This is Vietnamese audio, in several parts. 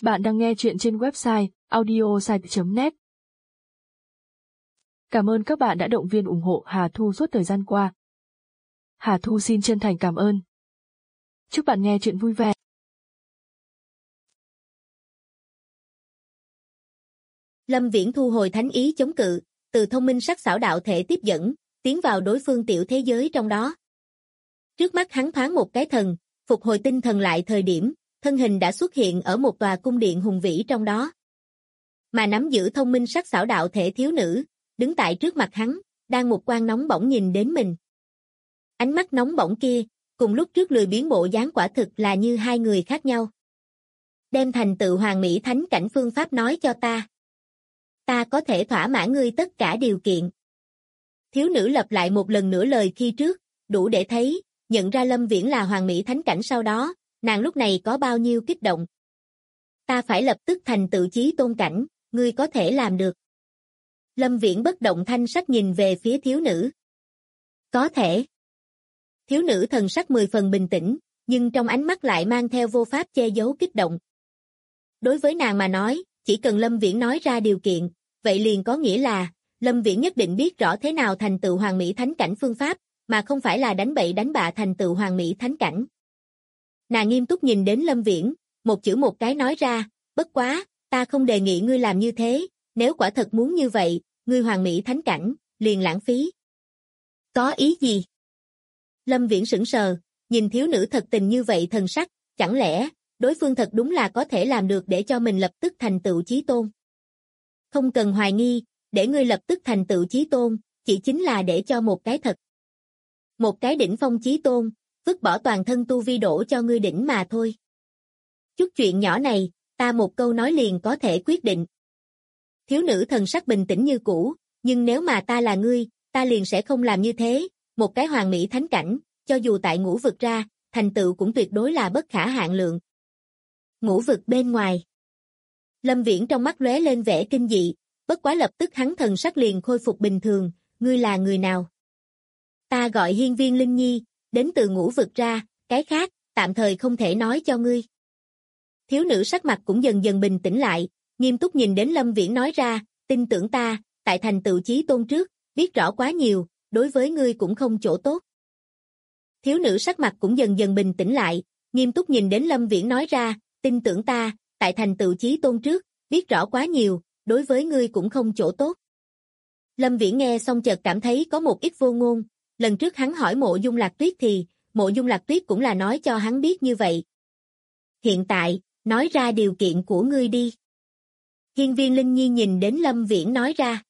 Bạn đang nghe chuyện trên website audiosite.net. Cảm ơn các bạn đã động viên ủng hộ Hà Thu suốt thời gian qua. Hà Thu xin chân thành cảm ơn. Chúc bạn nghe chuyện vui vẻ. Lâm Viễn thu hồi thánh ý chống cự, từ thông minh sắc sảo đạo thể tiếp dẫn, tiến vào đối phương tiểu thế giới trong đó. Trước mắt hắn thoáng một cái thần, phục hồi tinh thần lại thời điểm, thân hình đã xuất hiện ở một tòa cung điện hùng vĩ trong đó. Mà nắm giữ thông minh sắc sảo đạo thể thiếu nữ, đứng tại trước mặt hắn, đang một quang nóng bỏng nhìn đến mình. Ánh mắt nóng bỏng kia, cùng lúc trước lười biếng bộ dáng quả thực là như hai người khác nhau. Đem thành tựu hoàn mỹ thánh cảnh phương pháp nói cho ta. Ta có thể thỏa mãn ngươi tất cả điều kiện. Thiếu nữ lặp lại một lần nữa lời khi trước, đủ để thấy, nhận ra Lâm Viễn là hoàn mỹ thánh cảnh sau đó, nàng lúc này có bao nhiêu kích động. Ta phải lập tức thành tựu chí tôn cảnh, ngươi có thể làm được. Lâm Viễn bất động thanh sắc nhìn về phía thiếu nữ. Có thể. Thiếu nữ thần sắc 10 phần bình tĩnh, nhưng trong ánh mắt lại mang theo vô pháp che giấu kích động. Đối với nàng mà nói, chỉ cần Lâm Viễn nói ra điều kiện, vậy liền có nghĩa là, Lâm Viễn nhất định biết rõ thế nào thành tựu hoàn mỹ thánh cảnh phương pháp, mà không phải là đánh bậy đánh bạ thành tựu hoàn mỹ thánh cảnh. Nàng nghiêm túc nhìn đến Lâm Viễn, một chữ một cái nói ra, bất quá, ta không đề nghị ngươi làm như thế, nếu quả thật muốn như vậy, ngươi hoàn mỹ thánh cảnh, liền lãng phí. Có ý gì? Lâm Viễn sững sờ, nhìn thiếu nữ thật tình như vậy thần sắc, chẳng lẽ, đối phương thật đúng là có thể làm được để cho mình lập tức thành tựu chí tôn. Không cần hoài nghi, để ngươi lập tức thành tựu chí tôn, chỉ chính là để cho một cái thật. Một cái đỉnh phong chí tôn, vứt bỏ toàn thân tu vi đổ cho ngươi đỉnh mà thôi. Chút chuyện nhỏ này, ta một câu nói liền có thể quyết định. Thiếu nữ thần sắc bình tĩnh như cũ, nhưng nếu mà ta là ngươi, ta liền sẽ không làm như thế, một cái hoàn mỹ thánh cảnh, cho dù tại ngũ vực ra, thành tựu cũng tuyệt đối là bất khả hạn lượng. Ngũ vực bên ngoài. Lâm Viễn trong mắt lóe lên vẻ kinh dị, bất quá lập tức hắn thần sắc liền khôi phục bình thường, ngươi là người nào? Ta gọi Hiên Viên Linh Nhi, đến từ ngũ vực ra, cái khác, tạm thời không thể nói cho ngươi. Thiếu nữ sắc mặt cũng dần dần bình tĩnh lại, nghiêm túc nhìn đến Lâm Viễn nói ra, tin tưởng ta, tại thành tựu chí tôn trước, biết rõ quá nhiều, đối với ngươi cũng không chỗ tốt. Thiếu nữ sắc mặt cũng dần dần bình tĩnh lại, nghiêm túc nhìn đến Lâm Viễn nói ra, tin tưởng ta, tại thành tựu chí tôn trước, biết rõ quá nhiều, đối với ngươi cũng không chỗ tốt. Lâm Viễn nghe xong chợt cảm thấy có một ít vô ngôn, lần trước hắn hỏi Mộ Dung Lạc Tuyết thì, Mộ Dung Lạc Tuyết cũng là nói cho hắn biết như vậy. Hiện tại, nói ra điều kiện của ngươi đi. Hiên Viên Linh Nhi nhìn đến Lâm Viễn nói ra.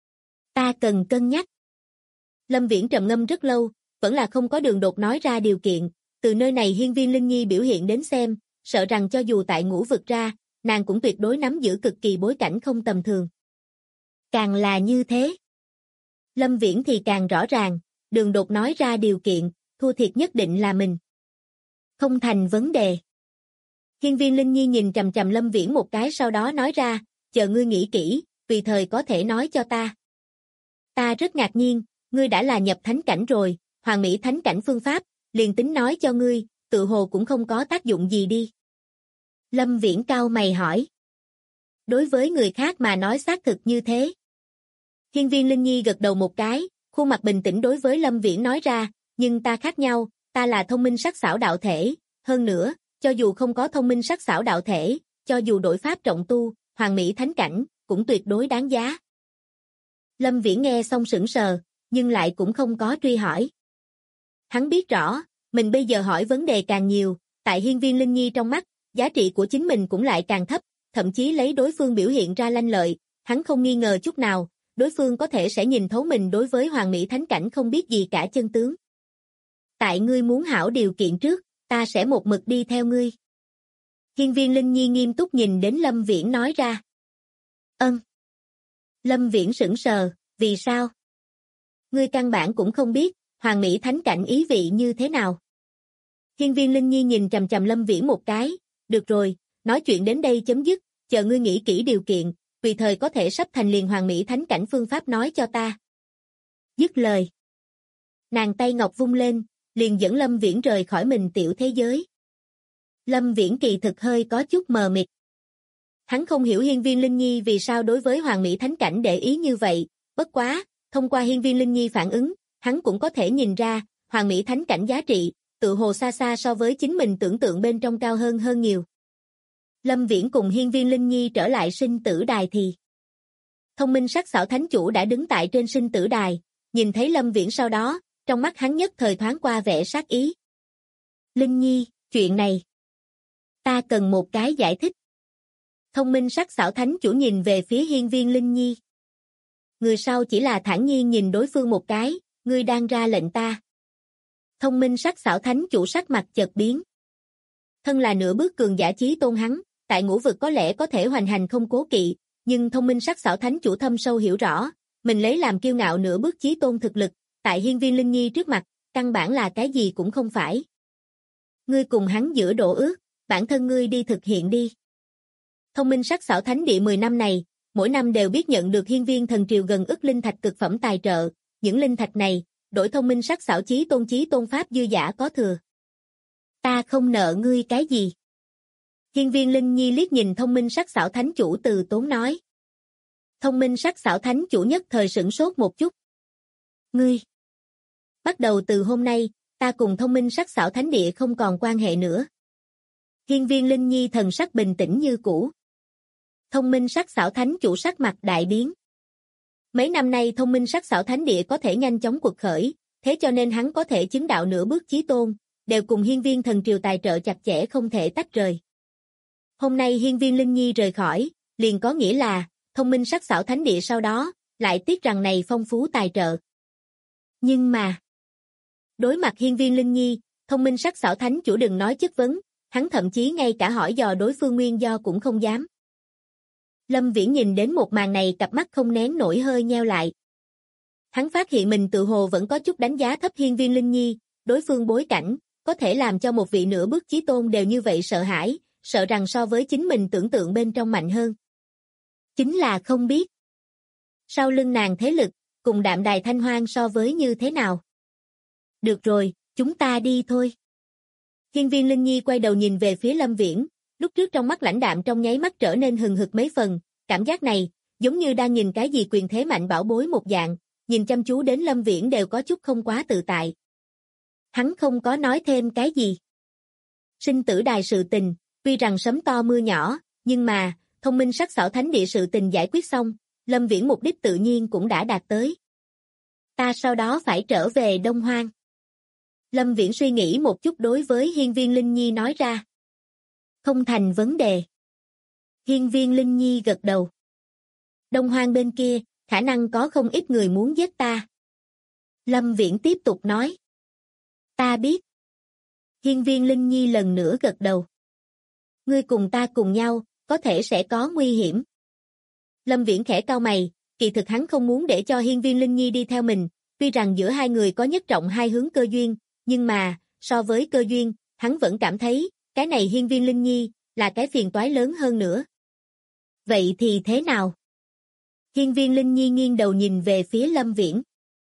Ta cần cân nhắc. Lâm Viễn trầm ngâm rất lâu, vẫn là không có đường đột nói ra điều kiện, từ nơi này Hiên Viên Linh Nhi biểu hiện đến xem, sợ rằng cho dù tại ngũ vực ra, nàng cũng tuyệt đối nắm giữ cực kỳ bối cảnh không tầm thường. Càng là như thế. Lâm Viễn thì càng rõ ràng, đường đột nói ra điều kiện, thua thiệt nhất định là mình. Không thành vấn đề. Hiên Viên Linh Nhi nhìn chằm chằm Lâm Viễn một cái sau đó nói ra, chờ ngươi nghĩ kỹ, tùy thời có thể nói cho ta. Ta rất ngạc nhiên, ngươi đã là nhập thánh cảnh rồi, hoàn mỹ thánh cảnh phương pháp, liền tính nói cho ngươi, tự hồ cũng không có tác dụng gì đi. Lâm Viễn cau mày hỏi. Đối với người khác mà nói xác thực như thế. Hiên Viên Linh Nhi gật đầu một cái, khuôn mặt bình tĩnh đối với Lâm Viễn nói ra, nhưng ta khác nhau, ta là thông minh sắc sảo đạo thể, hơn nữa, cho dù không có thông minh sắc sảo đạo thể, cho dù đổi pháp trọng tu, hoàn mỹ thánh cảnh, cũng tuyệt đối đáng giá. Lâm Viễn nghe xong sững sờ, nhưng lại cũng không có truy hỏi. Hắn biết rõ, mình bây giờ hỏi vấn đề càng nhiều, tại Hiên Viên Linh Nhi trong mắt, giá trị của chính mình cũng lại càng thấp, thậm chí lấy đối phương biểu hiện ra lanh lợi, hắn không nghi ngờ chút nào, đối phương có thể sẽ nhìn thấu mình đối với hoàn mỹ thánh cảnh không biết gì cả chân tướng. Tại ngươi muốn hảo điều kiện trước, ta sẽ một mực đi theo ngươi. Hiên Viên Linh Nhi nghiêm túc nhìn đến Lâm Viễn nói ra. Lâm Viễn sững sờ, vì sao? Ngươi căn bản cũng không biết, hoàn mỹ thánh cảnh ý vị như thế nào. Hiên Viên Linh Nhi nhìn chằm chằm Lâm Viễn một cái, được rồi, nói chuyện đến đây chấm dứt, chờ ngươi nghĩ kỹ điều kiện, tùy thời có thể sắp thành liền hoàn mỹ thánh cảnh phương pháp nói cho ta. Dứt lời. Nàng tay ngọc vung lên, liền dẫn Lâm Viễn rời khỏi mình tiểu thế giới. Lâm Viễn kỳ thực hơi có chút mờ mịt. Hắn không hiểu Hiên Viên Linh Nhi vì sao đối với Hoàng Mỹ Thánh Cảnh để ý như vậy, bất quá, thông qua Hiên Viên Linh Nhi phản ứng, hắn cũng có thể nhìn ra, Hoàng Mỹ Thánh Cảnh giá trị, tự hồ xa xa so với chính mình tưởng tượng bên trong cao hơn nhiều. Lâm Viễn cùng Hiên Viên Linh Nhi trở lại sinh tử đài thì Thông Minh Sắc Sảo Thánh Chủ đã đứng tại trên sinh tử đài, nhìn thấy Lâm Viễn sau đó, trong mắt hắn nhất thời thoáng qua vẻ sát ý. Linh Nhi, chuyện này, ta cần một cái giải thích. Thông Minh Sắc Sảo Thánh Chủ nhìn về phía Hiên Viên Linh Nhi. Người sau chỉ là thản nhiên nhìn đối phương một cái, ngươi đang ra lệnh ta. Thông Minh Sắc Sảo Thánh Chủ sắc mặt chợt biến. Thân là nửa bước cường giả chí tôn hắn, tại ngũ vực có lẽ có thể hoành hành không cố kỵ, nhưng Thông Minh Sắc Sảo Thánh Chủ thâm sâu hiểu rõ, mình lấy làm kiêu ngạo nửa bước chí tôn thực lực, tại Hiên Viên Linh Nhi trước mặt, căn bản là cái gì cũng không phải. Ngươi cùng hắn giữa độ ước, bản thân ngươi đi thực hiện đi. Thông Minh Sắc Sảo Thánh Địa 10 năm này, mỗi năm đều biết nhận được Hiên Viên Thần Triều gần ức linh thạch cực phẩm tài trợ, những linh thạch này, đổi Thông Minh Sắc Sảo chí tôn pháp dư giả có thừa. Ta không nợ ngươi cái gì. Hiên Viên Linh Nhi liếc nhìn Thông Minh Sắc Sảo Thánh Chủ từ tốn nói. Thông Minh Sắc Sảo Thánh Chủ nhất thời sửng sốt một chút. Ngươi! Bắt đầu từ hôm nay, ta cùng Thông Minh Sắc Sảo Thánh Địa không còn quan hệ nữa. Hiên Viên Linh Nhi thần sắc bình tĩnh như cũ. Thông Minh Sắc Sảo Thánh Chủ sắc mặt đại biến. Mấy năm nay Thông Minh Sắc Sảo Thánh Địa có thể nhanh chóng quật khởi, thế cho nên hắn có thể chứng đạo nửa bước chí tôn, đều cùng Hiên Viên Thần Triều tài trợ chặt chẽ không thể tách rời. Hôm nay Hiên Viên Linh Nhi rời khỏi, liền có nghĩa là, Thông Minh Sắc Sảo Thánh Địa sau đó, lại tiếc rằng này phong phú tài trợ. Nhưng mà, đối mặt Hiên Viên Linh Nhi, Thông Minh Sắc Sảo Thánh Chủ đừng nói chất vấn, hắn thậm chí ngay cả hỏi dò đối phương nguyên do cũng không dám. Lâm Viễn nhìn đến một màn này cặp mắt không nén nổi hơi nheo lại. Hắn phát hiện mình tự hồ vẫn có chút đánh giá thấp Hiên Viên Linh Nhi, đối phương bối cảnh, có thể làm cho một vị nửa bước chí tôn đều như vậy sợ hãi, sợ rằng so với chính mình tưởng tượng bên trong mạnh hơn. Chính là không biết. Sau lưng nàng thế lực, cùng Đạm Đài Thanh Hoang so với như thế nào? Được rồi, chúng ta đi thôi. Hiên Viên Linh Nhi quay đầu nhìn về phía Lâm Viễn, lúc trước trong mắt lãnh đạm trong nháy mắt trở nên hừng hực mấy phần, cảm giác này, giống như đang nhìn cái gì quyền thế mạnh bảo bối một dạng, nhìn chăm chú đến Lâm Viễn đều có chút không quá tự tại. Hắn không có nói thêm cái gì. Sinh tử đài sự tình, tuy rằng sấm to mưa nhỏ, nhưng mà, Thông Minh Sắc Sảo Thánh Địa sự tình giải quyết xong, Lâm Viễn mục đích tự nhiên cũng đã đạt tới. Ta sau đó phải trở về Đông Hoang. Lâm Viễn suy nghĩ một chút đối với Hiên Viên Linh Nhi nói ra. Không thành vấn đề. Hiên Viên Linh Nhi gật đầu. Đông Hoang bên kia, khả năng có không ít người muốn giết ta. Lâm Viễn tiếp tục nói. Ta biết. Hiên Viên Linh Nhi lần nữa gật đầu. Ngươi cùng ta cùng nhau, có thể sẽ có nguy hiểm. Lâm Viễn khẽ cau mày, kỳ thực hắn không muốn để cho Hiên Viên Linh Nhi đi theo mình, tuy rằng giữa hai người có nhất trọng hai hướng cơ duyên, nhưng mà, so với cơ duyên, hắn vẫn cảm thấy, cái này Hiên Viên Linh Nhi, là cái phiền toái lớn hơn nữa. Vậy thì thế nào? Hiên Viên Linh Nhi nghiêng đầu nhìn về phía Lâm Viễn.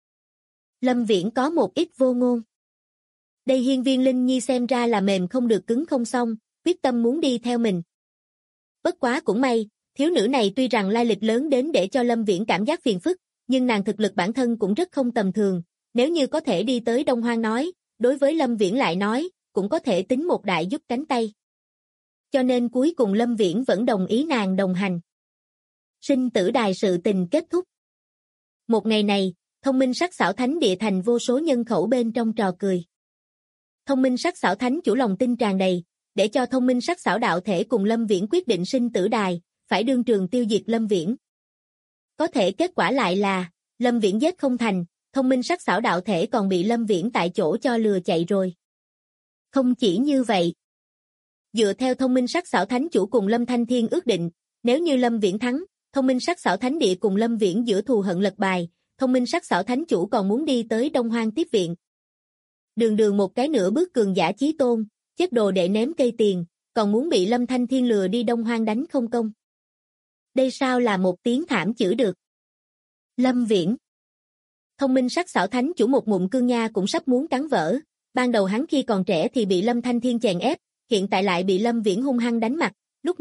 Lâm Viễn có một ít vô ngôn. Đây Hiên Viên Linh Nhi xem ra là mềm không được cứng không xong, quyết tâm muốn đi theo mình. Bất quá cũng may, thiếu nữ này tuy rằng lai lịch lớn đến để cho Lâm Viễn cảm giác phiền phức, nhưng nàng thực lực bản thân cũng rất không tầm thường, nếu như có thể đi tới Đông Hoang nói, đối với Lâm Viễn lại nói, cũng có thể tính một đại giúp cánh tay. Cho nên cuối cùng Lâm Viễn vẫn đồng ý nàng đồng hành. Sinh tử đài sự tình kết thúc. Một ngày này, Thông Minh Sắc Sảo Thánh Địa thành vô số nhân khẩu bên trong trò cười. Thông Minh Sắc Sảo Thánh Chủ lòng tin tràn đầy, để cho Thông Minh Sắc Sảo đạo thể cùng Lâm Viễn quyết định sinh tử đài, phải đương trường tiêu diệt Lâm Viễn. Có thể kết quả lại là, Lâm Viễn giết không thành, Thông Minh Sắc Sảo đạo thể còn bị Lâm Viễn tại chỗ cho lừa chạy rồi. Không chỉ như vậy. Dựa theo Thông Minh Sắc Sảo Thánh Chủ cùng Lâm Thanh Thiên ước định, nếu như Lâm Viễn thắng, Thông Minh Sắc Sảo Thánh Địa cùng Lâm Viễn giữa thù hận lật bài, Thông Minh Sắc Sảo Thánh Chủ còn muốn đi tới Đông Hoang tiếp viện. Đường đường một cái nửa bước cường giả chí tôn, chết đồ để ném cây tiền, còn muốn bị Lâm Thanh Thiên lừa đi Đông Hoang đánh không công. Đây sao là một tiếng thảm chữ được. Lâm Viễn. Thông Minh Sắc Sảo Thánh Chủ một ngụm cương nha cũng sắp muốn cắn vỡ, ban đầu hắn khi còn trẻ thì bị Lâm Thanh Thiên chèn ép, hiện tại lại bị Lâm Viễn hung hăng đánh mặt, lúc này,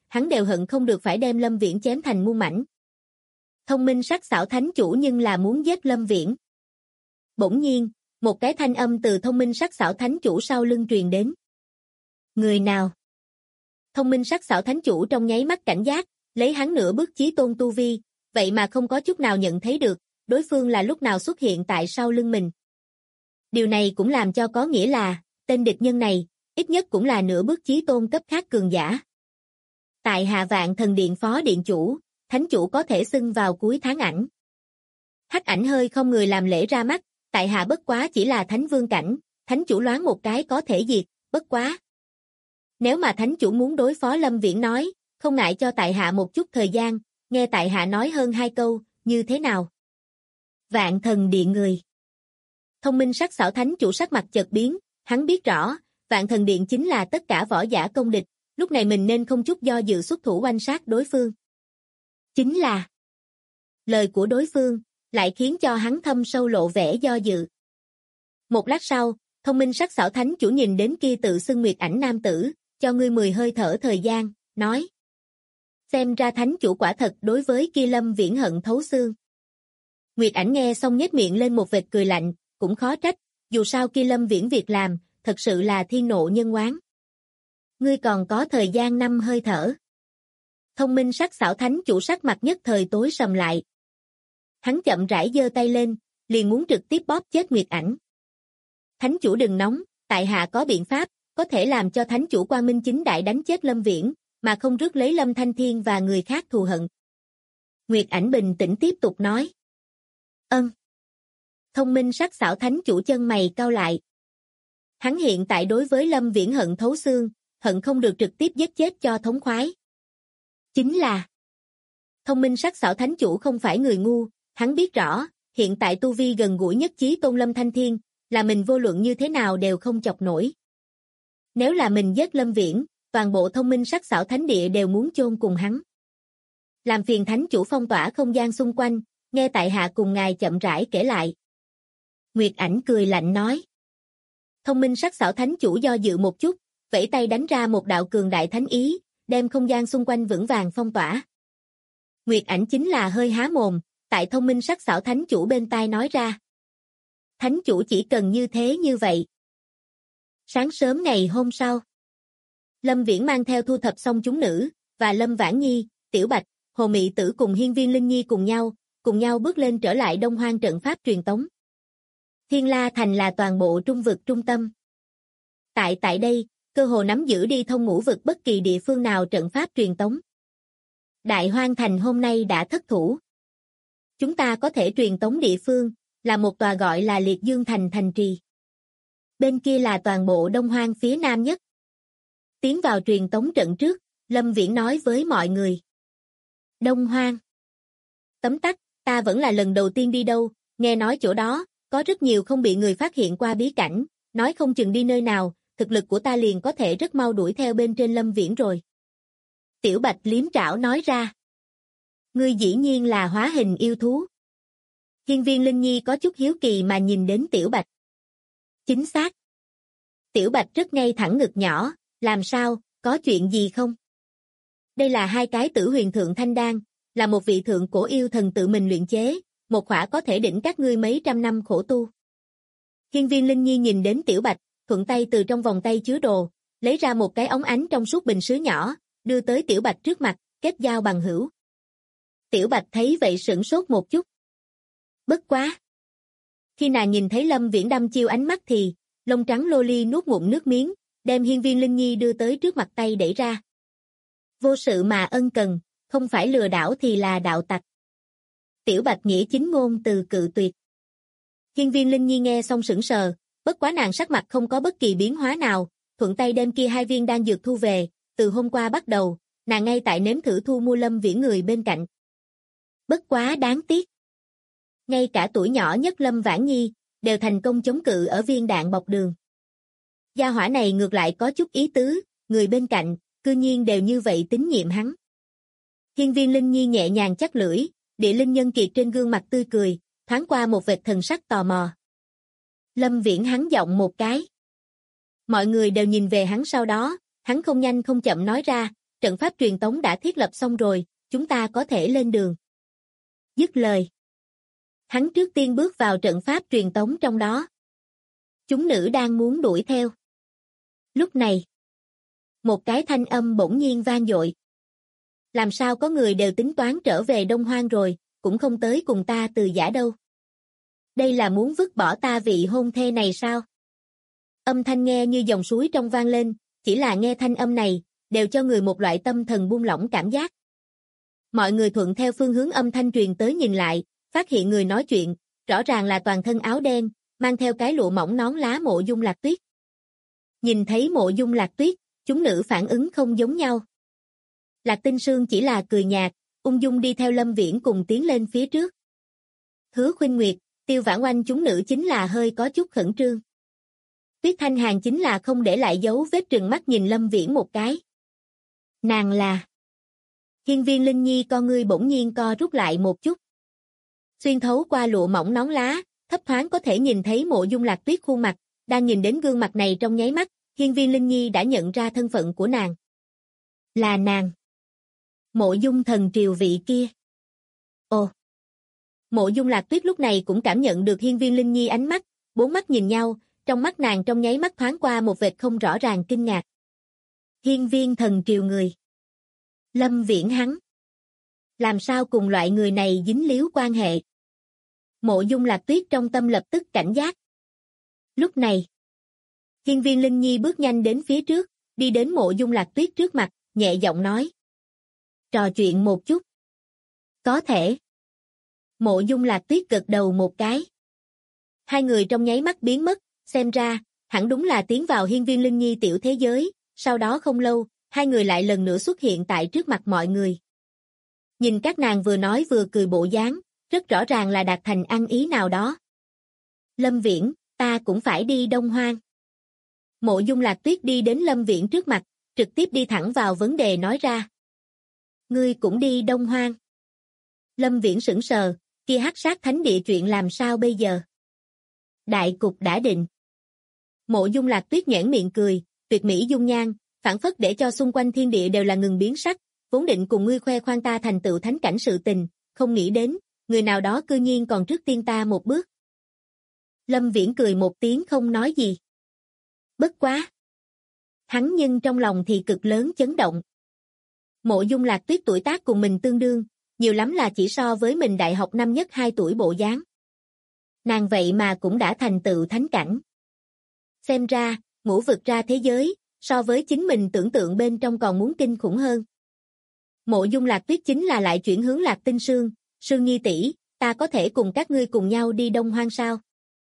hắn đều hận không được phải đem Lâm Viễn chém thành muôn mảnh. Thông minh sắc sảo thánh chủ nhưng là muốn giết Lâm Viễn. Bỗng nhiên, một cái thanh âm từ thông minh sắc sảo thánh chủ sau lưng truyền đến. Người nào? Thông minh sắc sảo thánh chủ trong nháy mắt cảnh giác, lấy hắn nửa bước chí tôn tu vi, vậy mà không có chút nào nhận thấy được, đối phương là lúc nào xuất hiện tại sau lưng mình. Điều này cũng làm cho có nghĩa là, tên địch nhân này, ít nhất cũng là nửa bước chí tôn cấp khác cường giả. Tại Hạ Vạn Thần Điện phó điện chủ, thánh chủ có thể xưng vào cuối tháng ảnh. Hắc Ảnh hơi không người làm lễ ra mắt, tại hạ bất quá chỉ là thánh vương cảnh, thánh chủ loáng một cái có thể diệt, bất quá. Nếu mà thánh chủ muốn đối phó Lâm Viễn nói, không ngại cho tại hạ một chút thời gian, nghe tại hạ nói hơn 2 câu, như thế nào? Vạn Thần Điện người. Thông minh sắc sảo thánh chủ sắc mặt chợt biến, hắn biết rõ, Vạn Thần Điện chính là tất cả võ giả công địch, lúc này mình nên không chút do dự xuất thủ oanh sát đối phương. Chính là lời của đối phương lại khiến cho hắn thâm sâu lộ vẻ do dự. Một lát sau, thông minh sắc sảo thánh chủ nhìn đến kia tự xưng Nguyệt Ảnh nam tử, cho ngươi 10 hơi thở thời gian, nói. Xem ra thánh chủ quả thật đối với kia Lâm Viễn hận thấu xương. Nguyệt Ảnh nghe xong nhếch miệng lên một vệt cười lạnh, cũng khó trách, dù sao kia Lâm Viễn việc làm, thật sự là thiên nộ nhân oán. Ngươi còn có thời gian 5 hơi thở. Thông minh sắc sảo thánh chủ sắc mặt nhất thời tối sầm lại. Hắn chậm rãi giơ tay lên, liền muốn trực tiếp bóp chết Nguyệt Ảnh. Thánh chủ đừng nóng, tại hạ có biện pháp, có thể làm cho thánh chủ quang minh chính đại đánh chết Lâm Viễn, mà không rước lấy Lâm Thanh Thiên và người khác thù hận. Nguyệt Ảnh bình tĩnh tiếp tục nói. Thông minh sắc sảo thánh chủ chân mày cau lại. Hắn hiện tại đối với Lâm Viễn hận thấu xương, hận không được trực tiếp giết chết cho thống khoái. Chính là thông minh sắc sảo thánh chủ không phải người ngu, hắn biết rõ, hiện tại tu vi gần gũi nhất chí tôn Lâm Thanh Thiên, là mình vô luận như thế nào đều không chọc nổi. Nếu là mình giết Lâm Viễn, toàn bộ thông minh sắc sảo thánh địa đều muốn chôn cùng hắn. Làm phiền thánh chủ phong tỏa không gian xung quanh, nghe tại hạ cùng ngài chậm rãi kể lại. Nguyệt Ảnh cười lạnh nói. Thông minh sắc sảo thánh chủ do dự một chút, vẫy tay đánh ra một đạo cường đại thánh ý, đem không gian xung quanh vững vàng phong tỏa. Nguyệt Ảnh chính là hơi há mồm, tại thông minh sắc sảo thánh chủ bên tai nói ra. Thánh chủ chỉ cần như thế như vậy. Sáng sớm ngày hôm sau, Lâm Viễn mang theo thu thập xong chúng nữ, và Lâm Vãn Nhi, Tiểu Bạch, Hồ Mị Tử cùng Hiên Viên Linh Nhi cùng nhau bước lên trở lại Đông Hoang trận pháp truyền tống. Thiên La Thành là toàn bộ trung vực trung tâm. Tại đây, cơ hồ nắm giữ đi thông ngũ vực bất kỳ địa phương nào trận pháp truyền tống. Đại Hoang Thành hôm nay đã thất thủ. Chúng ta có thể truyền tống địa phương, là một tòa gọi là Liệt Dương Thành thành trì. Bên kia là toàn bộ Đông Hoang phía nam nhất. Tiến vào truyền tống trận trước, Lâm Viễn nói với mọi người. Đông Hoang. Tấm tắc, ta vẫn là lần đầu tiên đi đâu, nghe nói chỗ đó, có rất nhiều không bị người phát hiện qua bí cảnh, nói không chừng đi nơi nào, thực lực của ta liền có thể rất mau đuổi theo bên trên Lâm Viễn rồi. Tiểu Bạch liếm trảo nói ra. Ngươi dĩ nhiên là hóa hình yêu thú. Hiên Viên Linh Nhi có chút hiếu kỳ mà nhìn đến Tiểu Bạch. Chính xác. Tiểu Bạch rất ngay thẳng ngực nhỏ, làm sao, có chuyện gì không? Đây là 2 cái Tử Huyền Thượng Thanh Đan, là một vị thượng cổ yêu thần tự mình luyện chế, một khỏa có thể đỉnh các ngươi mấy trăm năm khổ tu. Hiên Viên Linh Nhi nhìn đến Tiểu Bạch, thuận tay từ trong vòng tay chứa đồ, lấy ra một cái ống ánh trong suốt bình sứ nhỏ, đưa tới Tiểu Bạch trước mặt, kết giao bằng hữu. Tiểu Bạch thấy vậy sửng sốt một chút. Bất quá. Khi nàng nhìn thấy Lâm Viễn đăm chiêu ánh mắt thì, lông trắng lô ly nuốt ngụm nước miếng, đem Hiên Viên Linh Nhi đưa tới trước mặt tay đẩy ra. Vô sự mà ân cần, không phải lừa đảo thì là đạo tặc. Tiểu Bạch nghĩa chính ngôn từ cự tuyệt. Hiên Viên Linh Nhi nghe xong sững sờ, bất quá nàng sắc mặt không có bất kỳ biến hóa nào, thuận tay đem kia 2 viên đan dược thu về, từ hôm qua bắt đầu, nàng ngay tại nếm thử thu mua Lâm Viễn người bên cạnh. Bất quá đáng tiếc. Ngay cả tuổi nhỏ nhất Lâm Vãn Nhi, đều thành công chống cự ở viên đạn bọc đường. Gia hỏa này ngược lại có chút ý tứ, người bên cạnh, cư nhiên đều như vậy tín nhiệm hắn. Hiên Viên Linh Nhi nhẹ nhàng chắc lưỡi, địa linh nhân kiệt trên gương mặt tươi cười, thoáng qua một vệt thần sắc tò mò. Lâm Viễn hắn giọng một cái. Mọi người đều nhìn về hắn sau đó, hắn không nhanh không chậm nói ra, trận pháp truyền tống đã thiết lập xong rồi, chúng ta có thể lên đường. Dứt lời. Hắn trước tiên bước vào trận pháp truyền tống trong đó. Chúng nữ đang muốn đuổi theo. Lúc này, một cái thanh âm bỗng nhiên vang dội. Làm sao có người đều tính toán trở về Đông Hoang rồi, cũng không tới cùng ta Từ Giả đâu. Đây là muốn vứt bỏ ta vị hôn thê này sao? Âm thanh nghe như dòng suối trong vang lên, chỉ là nghe thanh âm này, đều cho người một loại tâm thần buông lỏng cảm giác. Mọi người thuận theo phương hướng âm thanh truyền tới nhìn lại, phát hiện người nói chuyện, rõ ràng là toàn thân áo đen, mang theo cái lụa mỏng nón lá Mộ Dung Lạc Tuyết. Nhìn thấy Mộ Dung Lạc Tuyết, chúng nữ phản ứng không giống nhau. Lạc Tinh Sương chỉ là cười nhạt, ung dung đi theo Lâm Viễn cùng tiến lên phía trước. Hứa Khuynh Nguyệt, Tiêu Vãn Oanh chúng nữ chính là hơi có chút khẩn trương. Tuyết Thanh Hàn chính là không để lại dấu vết trừng mắt nhìn Lâm Viễn một cái. Nàng là... Hiên Viên Linh Nhi con ngươi bỗng nhiên co rút lại một chút. Xuyên thấu qua lụa mỏng nón lá, thấp thoáng có thể nhìn thấy Mộ Dung Lạc Tuyết khuôn mặt, đang nhìn đến gương mặt này trong nháy mắt, Hiên Viên Linh Nhi đã nhận ra thân phận của nàng. Là nàng. Mộ Dung thần triều vị kia. Ồ. Mộ Dung Lạc Tuyết lúc này cũng cảm nhận được Hiên Viên Linh Nhi ánh mắt, bốn mắt nhìn nhau, trong mắt nàng trong nháy mắt thoáng qua một vệt không rõ ràng kinh ngạc. Hiên Viên thần triều người. Lâm Viễn hắn. Làm sao cùng loại người này dính líu quan hệ? Mộ Dung Lạc Tuyết trong tâm lập tức cảnh giác. Lúc này, Hiên Viên Linh Nhi bước nhanh đến phía trước, đi đến Mộ Dung Lạc Tuyết trước mặt, nhẹ giọng nói. Trò chuyện một chút. Có thể. Mộ Dung Lạc Tuyết gật đầu một cái. Hai người trong nháy mắt biến mất, xem ra, hẳn đúng là tiến vào Hiên Viên Linh Nhi tiểu thế giới, sau đó không lâu, hai người lại lần nữa xuất hiện tại trước mặt mọi người. Nhìn các nàng vừa nói vừa cười bộ dáng, rất rõ ràng là đạt thành ăn ý nào đó. Lâm Viễn, ta cũng phải đi Đông Hoang. Mộ Dung Lạc Tuyết đi đến Lâm Viễn trước mặt, trực tiếp đi thẳng vào vấn đề nói ra. Ngươi cũng đi Đông Hoang. Lâm Viễn sững sờ, kia Hắc Sát Thánh Địa chuyện làm sao bây giờ? Đại cục đã định. Mộ Dung Lạc Tuyết nhoẻn miệng cười, tuyệt mỹ dung nhan, phảng phất để cho xung quanh thiên địa đều là ngừng biến sắc, vốn định cùng ngươi khoe khoang ta thành tựu thánh cảnh sự tình, không nghĩ đến, người nào đó cư nhiên còn trước tiên ta một bước. Lâm Viễn cười một tiếng không nói gì. Bất quá. Hắn nhưng trong lòng thì cực lớn chấn động. Mộ Dung Lạc Tuyết tuổi tác cùng mình tương đương, nhiều lắm là chỉ so với mình đại học năm nhất 2 tuổi bộ dáng. Nàng vậy mà cũng đã thành tựu thánh cảnh. Xem ra, ngũ vực ra thế giới, so với chính mình tưởng tượng bên trong còn muốn kinh khủng hơn. Mộ Dung Lạc Tuyết chính là lại chuyển hướng Lạc Tinh Sương, Sương Nhi tỷ, ta có thể cùng các ngươi cùng nhau đi Đông Hoang sao?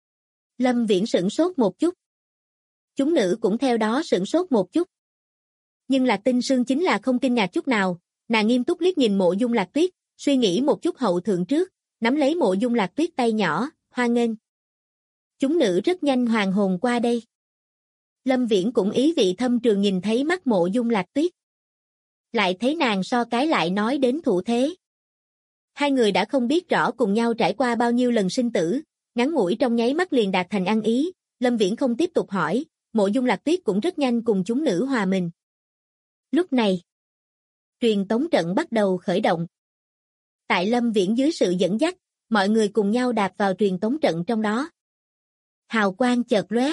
Lâm Viễn sửng sốt một chút. Chúng nữ cũng theo đó sửng sốt một chút. Nhưng Lạc Tinh Sương chính là không kinh ngạc chút nào, nàng nghiêm túc liếc nhìn Mộ Dung Lạc Tuyết, suy nghĩ một chút hậu thượng trước, nắm lấy Mộ Dung Lạc Tuyết tay nhỏ, hoan nghênh. Chúng nữ rất nhanh hoàn hồn qua đây. Lâm Viễn cũng ý vị thâm trường nhìn thấy mắt Mộ Dung Lạc Tuyết. Lại thấy nàng so cái lại nói đến thủ thế. Hai người đã không biết rõ cùng nhau trải qua bao nhiêu lần sinh tử, ngắn ngủi trong nháy mắt liền đạt thành ăn ý, Lâm Viễn không tiếp tục hỏi, Mộ Dung Lạc Tuyết cũng rất nhanh cùng chúng nữ hòa mình. Lúc này, truyền tống trận bắt đầu khởi động. Tại Lâm Viễn dưới sự dẫn dắt, mọi người cùng nhau đạp vào truyền tống trận trong đó. Hào quang chợt lóe.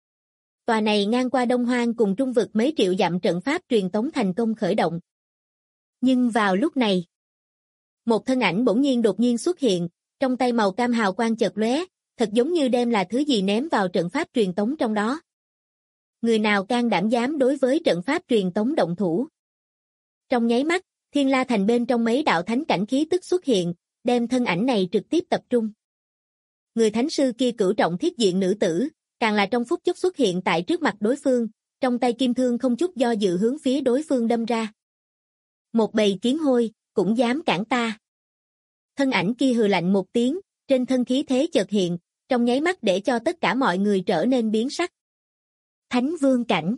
Tòa này ngang qua Đông Hoang cùng trung vực mấy triệu dặm trận pháp truyền tống thành công khởi động. Nhưng vào lúc này, một thân ảnh bỗng nhiên đột nhiên xuất hiện, trong tay màu cam hào quang chợt lóe, thật giống như đem là thứ gì ném vào trận pháp truyền tống trong đó. Người nào can đảm dám đối với trận pháp truyền tống động thủ? Trong nháy mắt, Thiên La Thành bên trong mấy đạo thánh cảnh khí tức xuất hiện, đem thân ảnh này trực tiếp tập trung. Người thánh sư kia cửu trọng thiết diện nữ tử, càng là trong phút chốc xuất hiện tại trước mặt đối phương, trong tay kim thương không chút do dự hướng phía đối phương đâm ra. Một bầy kiến hôi, cũng dám cản ta. Thân ảnh kia hừ lạnh một tiếng, trên thân khí thế chợt hiện, trong nháy mắt để cho tất cả mọi người trở nên biến sắc. Thánh vương cảnh.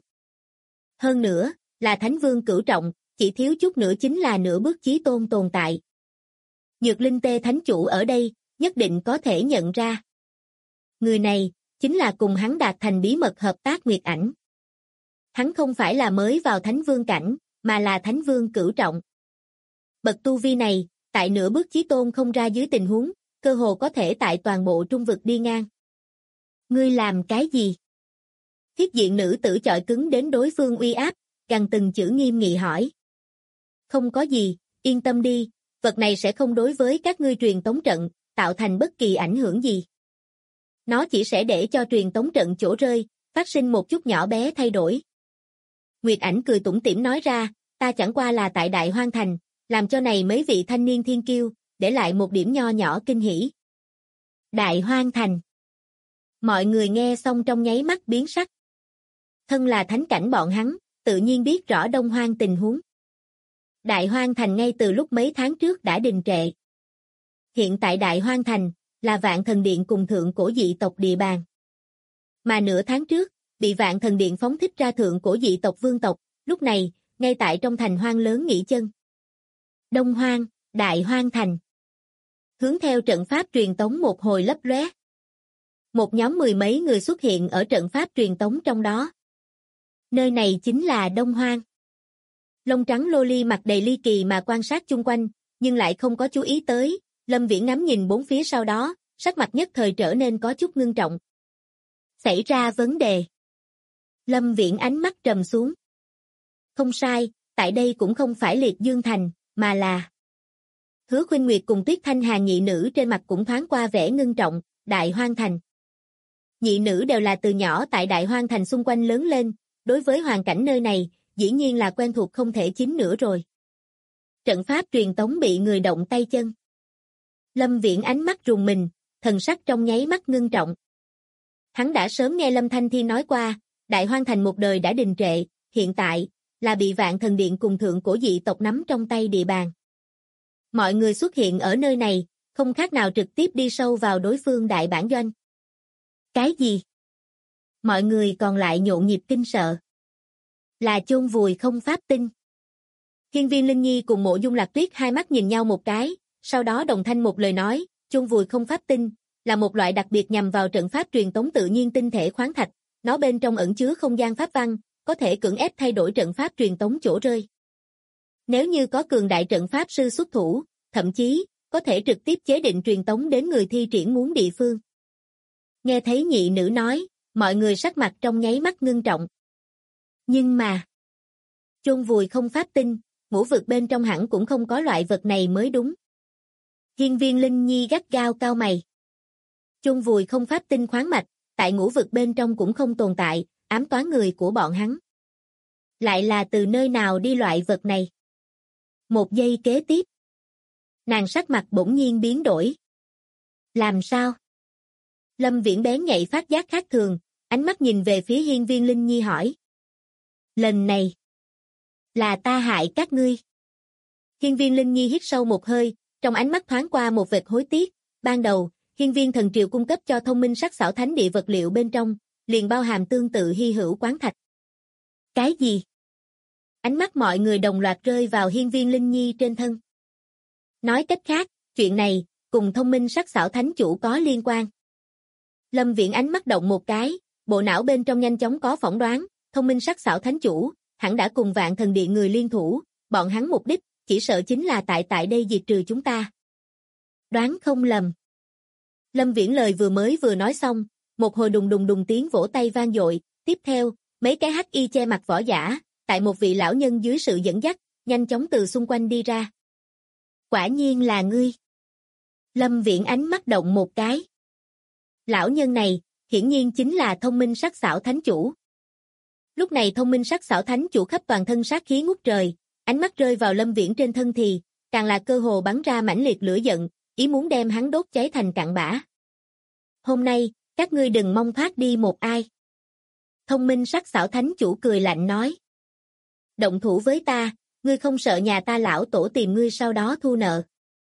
Hơn nữa, là thánh vương cửu trọng, chỉ thiếu chút nữa chính là nửa bước chí tôn tồn tại. Nhược Linh Tê thánh chủ ở đây, nhất định có thể nhận ra. Người này, chính là cùng hắn đạt thành bí mật hợp tác Nguyệt Ảnh. Hắn không phải là mới vào thánh vương cảnh, mà là Thánh Vương cửu trọng. Bậc tu vi này, tại nửa bước chí tôn không ra dưới tình huống, cơ hồ có thể tại toàn bộ trung vực đi ngang. Ngươi làm cái gì? Thiết diện nữ tử chọi cứng đến đối phương uy áp, gằn từng chữ nghiêm nghị hỏi. Không có gì, yên tâm đi, vật này sẽ không đối với các ngươi truyền tống trận, tạo thành bất kỳ ảnh hưởng gì. Nó chỉ sẽ để cho truyền tống trận chỗ rơi, phát sinh một chút nhỏ bé thay đổi. Nguyệt Ảnh cười tủm tỉm nói ra, ta chẳng qua là tại Đại Hoang Thành, làm cho này mấy vị thanh niên thiên kiêu, để lại một điểm nho nhỏ kinh hỉ. Đại Hoang Thành. Mọi người nghe xong trong nháy mắt biến sắc. Thân là thánh cảnh bọn hắn, tự nhiên biết rõ Đông Hoang tình huống. Đại Hoang Thành ngay từ lúc mấy tháng trước đã đình trệ. Hiện tại Đại Hoang Thành, là Vạn Thần Điện cùng thượng cổ dị tộc địa bàn. Mà nửa tháng trước, bị Vạn Thần Điện phóng thích ra thượng cổ dị tộc vương tộc, lúc này, ngay tại trong thành hoang lớn nghỉ chân. Đông Hoang, Đại Hoang Thành. Hướng theo trận pháp truyền tống một hồi lấp lóe. Một nhóm mười mấy người xuất hiện ở trận pháp truyền tống trong đó. Nơi này chính là Đông Hoang. Lông trắng Loli mặt đầy ly kỳ mà quan sát chung quanh, nhưng lại không có chú ý tới, Lâm Viễn ngắm nhìn bốn phía sau đó, sắc mặt nhất thời trở nên có chút ngưng trọng. Xảy ra vấn đề. Lâm Viễn ánh mắt trầm xuống. Không sai, tại đây cũng không phải Liệt Dương Thành, mà là... Hứa Khuynh Nguyệt cùng Tuyết Thanh Hà nhị nữ trên mặt cũng thoáng qua vẻ ngưng trọng, Đại Hoang Thành. Nhị nữ đều là từ nhỏ tại Đại Hoang Thành xung quanh lớn lên, đối với hoàn cảnh nơi này, dĩ nhiên là quen thuộc không thể chính nữa rồi. Trận pháp truyền tống bị người động tay chân. Lâm Viễn ánh mắt rùng mình, thần sắc trong nháy mắt ngưng trọng. Hắn đã sớm nghe Lâm Thanh Thi nói qua, Đại Hoang Thành một đời đã đình trệ, hiện tại, là bị Vạn Thần Điện cùng thượng cổ dị tộc nắm trong tay địa bàn. Mọi người xuất hiện ở nơi này, không khác nào trực tiếp đi sâu vào đối phương đại bản doanh. Cái gì? Mọi người còn lại nhộn nhịp kinh sợ. Là chôn vùi không pháp tinh. Hiên Viên Linh Nhi cùng Mộ Dung Lạc Tuyết hai mắt nhìn nhau một cái, sau đó đồng thanh một lời nói, chôn vùi không pháp tinh, là một loại đặc biệt nhằm vào trận pháp truyền tống tự nhiên tinh thể khoáng thạch, nó bên trong ẩn chứa không gian pháp văn, có thể cưỡng ép thay đổi trận pháp truyền tống chỗ rơi. Nếu như có cường đại trận pháp sư xuất thủ, thậm chí, có thể trực tiếp chế định truyền tống đến người thi triển muốn địa phương. Nghe thấy nhị nữ nói, mọi người sắc mặt trong nháy mắt ngưng trọng. Nhưng mà, chôn vùi không pháp tinh, ngũ vực bên trong hẳn cũng không có loại vật này mới đúng. Hiên Viên Linh Nhi gắt gao cau mày. Chôn vùi không pháp tinh khoáng mạch, tại ngũ vực bên trong cũng không tồn tại, ám toán người của bọn hắn. Lại là từ nơi nào đi loại vật này? Một giây kế tiếp, nàng sắc mặt bỗng nhiên biến đổi. Làm sao? Lâm Viễn bén nhạy phát giác khác thường, ánh mắt nhìn về phía Hiên Viên Linh Nhi hỏi. Lần này, là ta hại các ngươi. Hiên Viên Linh Nhi hít sâu một hơi, trong ánh mắt thoáng qua một vệt hối tiếc. Ban đầu, Hiên Viên Thần Triều cung cấp cho Thông Minh Sắc Xảo Thánh Địa vật liệu bên trong, liền bao hàm tương tự hy hữu quán thạch. Cái gì? Ánh mắt mọi người đồng loạt rơi vào Hiên Viên Linh Nhi trên thân. Nói cách khác, chuyện này, cùng Thông Minh Sắc Xảo Thánh Chủ có liên quan. Lâm Viễn ánh mắt động một cái, bộ não bên trong nhanh chóng có phỏng đoán, Thông Minh Sắc Xảo Thánh Chủ, hẳn đã cùng Vạn Thần Điện người liên thủ, bọn hắn mục đích, chỉ sợ chính là tại đây diệt trừ chúng ta. Đoán không lầm. Lâm Viễn lời vừa nói xong, một hồi đùng đùng đùng tiếng vỗ tay vang dội, tiếp theo, mấy cái hắc y che mặt võ giả, tại một vị lão nhân dưới sự dẫn dắt, nhanh chóng từ xung quanh đi ra. Quả nhiên là ngươi. Lâm Viễn ánh mắt động một cái. Lão nhân này, hiển nhiên chính là Thông Minh Sắc Xảo Thánh Chủ. Lúc này Thông Minh Sắc Xảo Thánh Chủ khắp toàn thân sát khí ngút trời, ánh mắt rơi vào Lâm Viễn trên thân thì, càng là cơ hồ bắn ra mãnh liệt lửa giận, ý muốn đem hắn đốt cháy thành cặn bã. Hôm nay, các ngươi đừng mong thoát đi một ai. Thông Minh Sắc Xảo Thánh Chủ cười lạnh nói. Động thủ với ta, ngươi không sợ nhà ta lão tổ tìm ngươi sau đó thu nợ.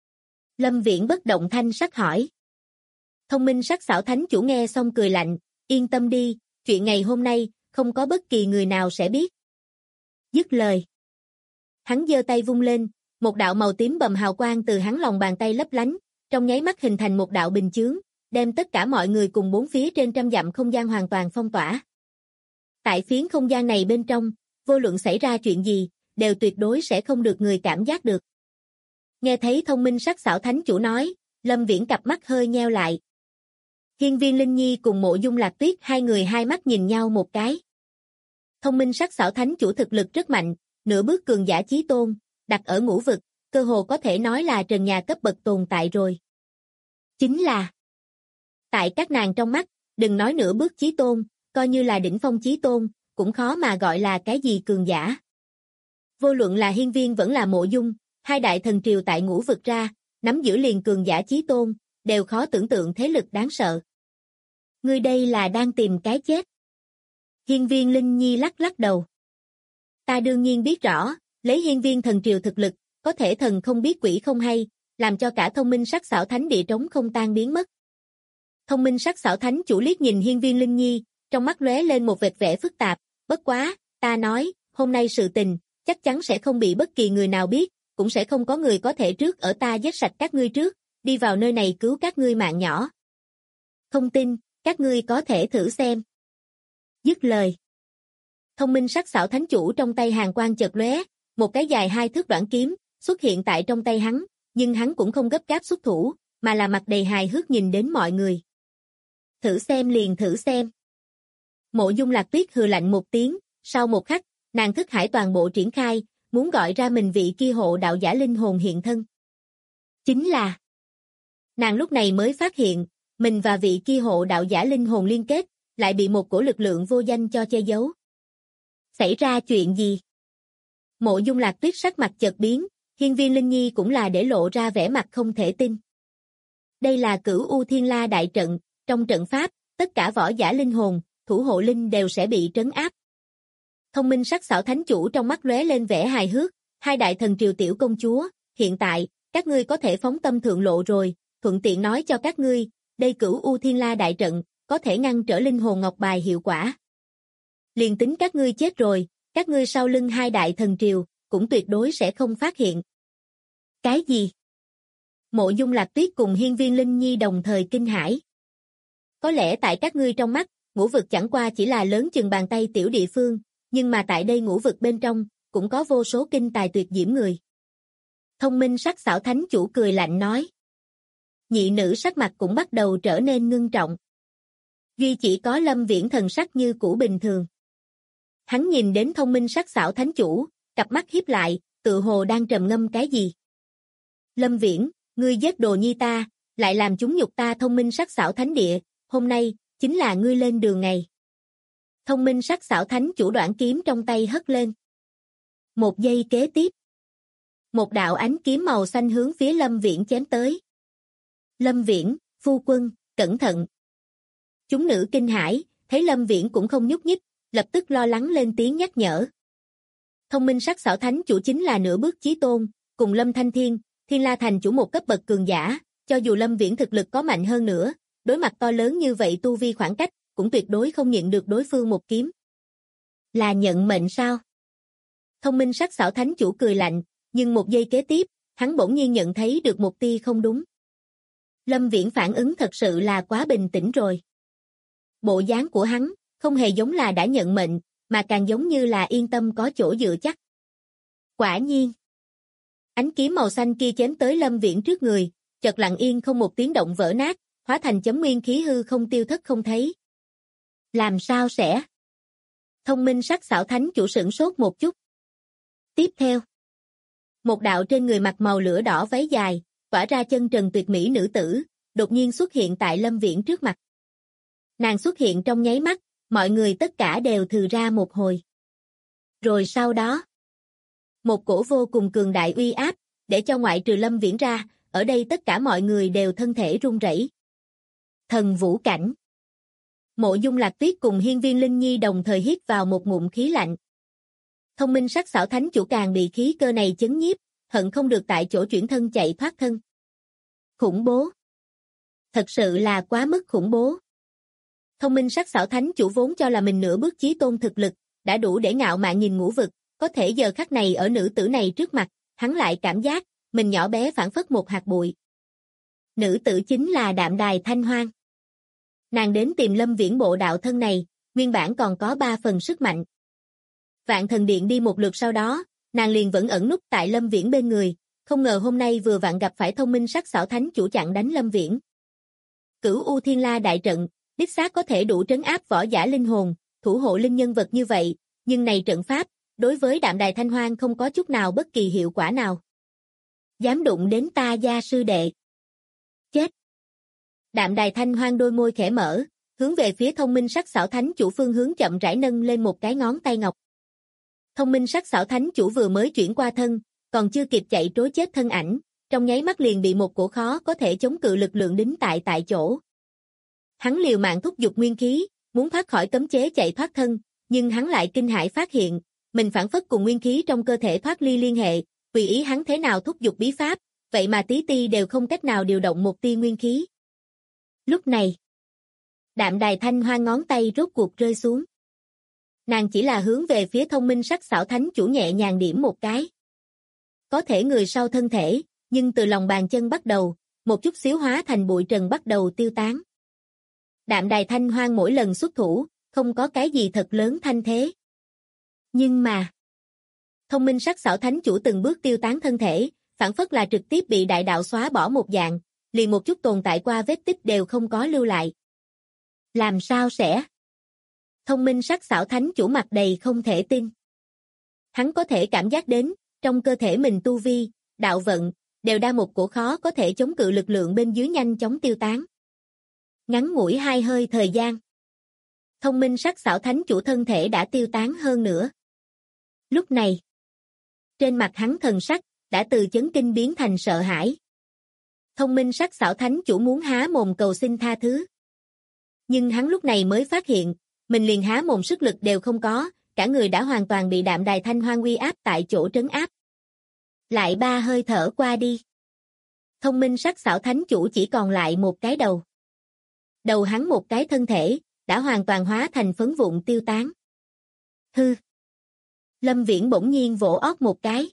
Lâm Viễn bất động thanh sắc hỏi. Thông Minh Sắc Xảo Thánh Chủ nghe xong cười lạnh, yên tâm đi, chuyện ngày hôm nay, không có bất kỳ người nào sẽ biết. Dứt lời. Hắn giơ tay vung lên, một đạo màu tím bầm hào quang từ hắn lòng bàn tay lấp lánh, trong nháy mắt hình thành một đạo bình chướng, đem tất cả mọi người cùng bốn phía trên trăm dặm không gian hoàn toàn phong tỏa. Tại phiến không gian này bên trong, vô luận xảy ra chuyện gì, đều tuyệt đối sẽ không được người cảm giác được. Nghe thấy thông minh sắc sảo thánh chủ nói, Lâm Viễn cặp mắt hơi nheo lại. Hiên Viên Linh Nhi cùng Mộ Dung Lạc Tuyết hai người hai mắt nhìn nhau một cái. Thông minh sắc sảo thánh chủ thực lực rất mạnh, nửa bước cường giả chí tôn, đặt ở ngũ vực, cơ hồ có thể nói là trần nhà cấp bậc tồn tại rồi. Chính là, tại các nàng trong mắt, đừng nói nửa bước chí tôn, coi như là đỉnh phong chí tôn, cũng khó mà gọi là cái gì cường giả. Vô luận là Hiên Viên vẫn là Mộ Dung, hai đại thần triều tại ngũ vực ra, nắm giữ liền cường giả chí tôn, đều khó tưởng tượng thế lực đáng sợ. Ngươi đây là đang tìm cái chết. Hiên Viên Linh Nhi lắc lắc đầu. Ta đương nhiên biết rõ, lấy Hiên Viên thần triều thực lực, có thể thần không biết quỷ không hay, làm cho cả thông minh sắc sảo thánh địa trống không tan biến mất. Thông minh sắc sảo thánh chủ liếc nhìn Hiên Viên Linh Nhi, trong mắt lóe lên một vệt vẻ phức tạp, bất quá, ta nói, hôm nay sự tình, chắc chắn sẽ không bị bất kỳ người nào biết, cũng sẽ không có người có thể trước ở ta giết sạch các ngươi trước, đi vào nơi này cứu các ngươi mạng nhỏ. Không tin, các ngươi có thể thử xem. Dứt lời. Thông minh sắc sảo thánh chủ trong tay hàn quang chợt lóe, một cái dài 2 thước đoạn kiếm xuất hiện tại trong tay hắn, nhưng hắn cũng không gấp gáp xuất thủ, mà là mặt đầy hài hước nhìn đến mọi người. Thử xem liền thử xem. Mộ Dung Lạc Tuyết hừ lạnh một tiếng, sau một khắc, nàng thức hải toàn bộ triển khai, muốn gọi ra mình vị kia hộ đạo giả linh hồn hiện thân. Chính là, nàng lúc này mới phát hiện, mình và vị kia hộ đạo giả linh hồn liên kết, lại bị một cổ lực lượng vô danh cho che giấu. Xảy ra chuyện gì? Mộ Dung Lạc Tuyết sắc mặt chợt biến, Hiên Viên Linh Nhi cũng là để lộ ra vẻ mặt không thể tin. Đây là Cửu U Thiên La đại trận, trong trận pháp, tất cả võ giả linh hồn, thủ hộ linh đều sẽ bị trấn áp. Thông minh sắc sảo thánh chủ trong mắt lóe lên vẻ hài hước, hai đại thần triều tiểu công chúa, hiện tại, các ngươi có thể phóng tâm thượng lộ rồi, thuận tiện nói cho các ngươi, đây Cửu U Thiên La đại trận, có thể ngăn trở linh hồn ngọc bài hiệu quả. Liền tính các ngươi chết rồi, các ngươi sau lưng hai đại thần triều, cũng tuyệt đối sẽ không phát hiện. Cái gì? Mộ Dung Lạc Tuyết cùng Hiên Viên Linh Nhi đồng thời kinh hãi. Có lẽ tại các ngươi trong mắt, ngũ vực chẳng qua chỉ là lớn chừng bàn tay tiểu địa phương, nhưng mà tại đây ngũ vực bên trong, cũng có vô số kinh tài tuyệt diễm người. Thông minh sắc sảo thánh chủ cười lạnh nói. Nhị nữ sắc mặt cũng bắt đầu trở nên ngưng trọng. Duy chỉ có Lâm Viễn thần sắc như cũ bình thường. Hắn nhìn đến thông minh sắc sảo thánh chủ, cặp mắt híp lại, tự hồ đang trầm ngâm cái gì. Lâm Viễn, ngươi giết đồ nhi ta, lại làm chúng nhục ta thông minh sắc sảo thánh địa, hôm nay, chính là ngươi lên đường ngày. Thông minh sắc sảo thánh chủ đoạn kiếm trong tay hất lên. Một giây kế tiếp. Một đạo ánh kiếm màu xanh hướng phía Lâm Viễn chém tới. Lâm Viễn, phu quân, cẩn thận. Chúng nữ kinh hãi, thấy Lâm Viễn cũng không nhúc nhích, lập tức lo lắng lên tiếng nhắc nhở. Thông minh sắc sảo thánh chủ chính là nửa bước chí tôn, cùng Lâm Thanh Thiên, Thiên La Thành chủ một cấp bậc cường giả, cho dù Lâm Viễn thực lực có mạnh hơn nữa, đối mặt to lớn như vậy tu vi khoảng cách, cũng tuyệt đối không nhịn được đối phương một kiếm. Là nhận mệnh sao? Thông minh sắc sảo thánh chủ cười lạnh, nhưng một giây kế tiếp, hắn bỗng nhiên nhận thấy được một tia không đúng. Lâm Viễn phản ứng thật sự là quá bình tĩnh rồi. Bộ dáng của hắn, không hề giống là đã nhận mệnh, mà càng giống như là yên tâm có chỗ dựa chắc. Quả nhiên. Ánh kiếm màu xanh kia chém tới Lâm Viễn trước người, chợt lặng yên không một tiếng động vỡ nát, hóa thành chấm nguyên khí hư không tiêu thất không thấy. Làm sao sẽ? Thông minh sắc sảo thánh chủ sửng sốt một chút. Tiếp theo. Một đạo trên người mặc màu lửa đỏ váy dài, tỏa ra chân trần tuyệt mỹ nữ tử, đột nhiên xuất hiện tại Lâm Viễn trước mặt. Nàng xuất hiện trong nháy mắt, mọi người tất cả đều thừ ra một hồi. Rồi sau đó, một cổ vô cùng cường đại uy áp, để cho ngoại trừ Lâm Viễn ra, ở đây tất cả mọi người đều thân thể run rẩy. Thần vũ cảnh. Mộ Dung Lạc Tuyết cùng Hiên Viên Linh Nhi đồng thời hít vào một ngụm khí lạnh. Thông minh sắc sảo thánh chủ càng bị khí cơ này chấn nhiếp, hận không được tại chỗ chuyển thân chạy thoát thân. Khủng bố. Thật sự là quá mức khủng bố. Thông minh sắc sảo thánh chủ vốn cho là mình nửa bước chí tôn thực lực, đã đủ để ngạo mạn nhìn ngũ vực, có thể giờ khắc này ở nữ tử này trước mặt, hắn lại cảm giác, mình nhỏ bé phảng phất một hạt bụi. Nữ tử chính là Đạm Đài Thanh Hoang. Nàng đến tìm Lâm Viễn bộ đạo thân này, nguyên bản còn có 3 phần sức mạnh. Vạn Thần Điện đi một lượt sau đó, nàng liền vẫn ẩn núp tại Lâm Viễn bên người, không ngờ hôm nay vừa vặn gặp phải thông minh sắc sảo thánh chủ chặn đánh Lâm Viễn. Cửu U Thiên La đại trận, đích xác có thể đủ trấn áp võ giả linh hồn, thủ hộ linh nhân vật như vậy, nhưng này trận pháp, đối với Đạm Đài Thanh Hoang không có chút nào bất kỳ hiệu quả nào. Dám đụng đến ta gia sư đệ. Chết. Đạm Đài Thanh Hoang đôi môi khẽ mở, hướng về phía thông minh sắc sảo thánh chủ phương hướng chậm rãi nâng lên một cái ngón tay ngọc. Thông minh sắc sảo thánh chủ vừa mới chuyển qua thân, còn chưa kịp chạy trối chết thân ảnh, trong nháy mắt liền bị một cổ khó có thể chống cự lực lượng đính tại chỗ. Hắn liều mạng thúc giục nguyên khí, muốn thoát khỏi cấm chế chạy thoát thân, nhưng hắn lại kinh hãi phát hiện, mình phản phất cùng nguyên khí trong cơ thể thoát ly liên hệ, tùy ý hắn thế nào thúc giục bí pháp, vậy mà tí ti đều không cách nào điều động một tia nguyên khí. Lúc này, Đạm Đài Thanh Hoang ngón tay rốt cuộc rơi xuống. Nàng chỉ là hướng về phía thông minh sắc sảo thánh chủ nhẹ nhàng điểm một cái. Có thể người sau thân thể, nhưng từ lòng bàn chân bắt đầu, một chút xíu hóa thành bụi trần bắt đầu tiêu tán. Đạm Đài Thanh Hoang mỗi lần xuất thủ, không có cái gì thật lớn thanh thế. Nhưng mà, thông minh sắc sảo thánh chủ từng bước tiêu tán thân thể, phản phất là trực tiếp bị đại đạo xóa bỏ một dạng, liền một chút tồn tại qua vết tích đều không có lưu lại. Làm sao sẽ? Thông minh sắc sảo thánh chủ mặt đầy không thể tin. Hắn có thể cảm giác đến, trong cơ thể mình tu vi, đạo vận, đều đang một cổ khó có thể chống cự lực lượng bên dưới nhanh chóng tiêu tán. Ngắn ngủi 2 hơi thời gian. Thông minh sắc sảo thánh chủ thân thể đã tiêu tán hơn nữa. Lúc này, trên mặt hắn thần sắc, đã từ chấn kinh biến thành sợ hãi. Thông minh sắc sảo thánh chủ muốn há mồm cầu xin tha thứ. Nhưng hắn lúc này mới phát hiện, mình liền há mồm sức lực đều không có, cả người đã hoàn toàn bị Đạm Đài Thanh Hoang uy áp tại chỗ trấn áp. Lại 3 hơi thở qua đi. Thông minh sắc sảo thánh chủ chỉ còn lại một cái đầu. Đầu hắn một cái thân thể, đã hoàn toàn hóa thành phấn vụn tiêu tán. Hư. Lâm Viễn bỗng nhiên vỗ ót một cái.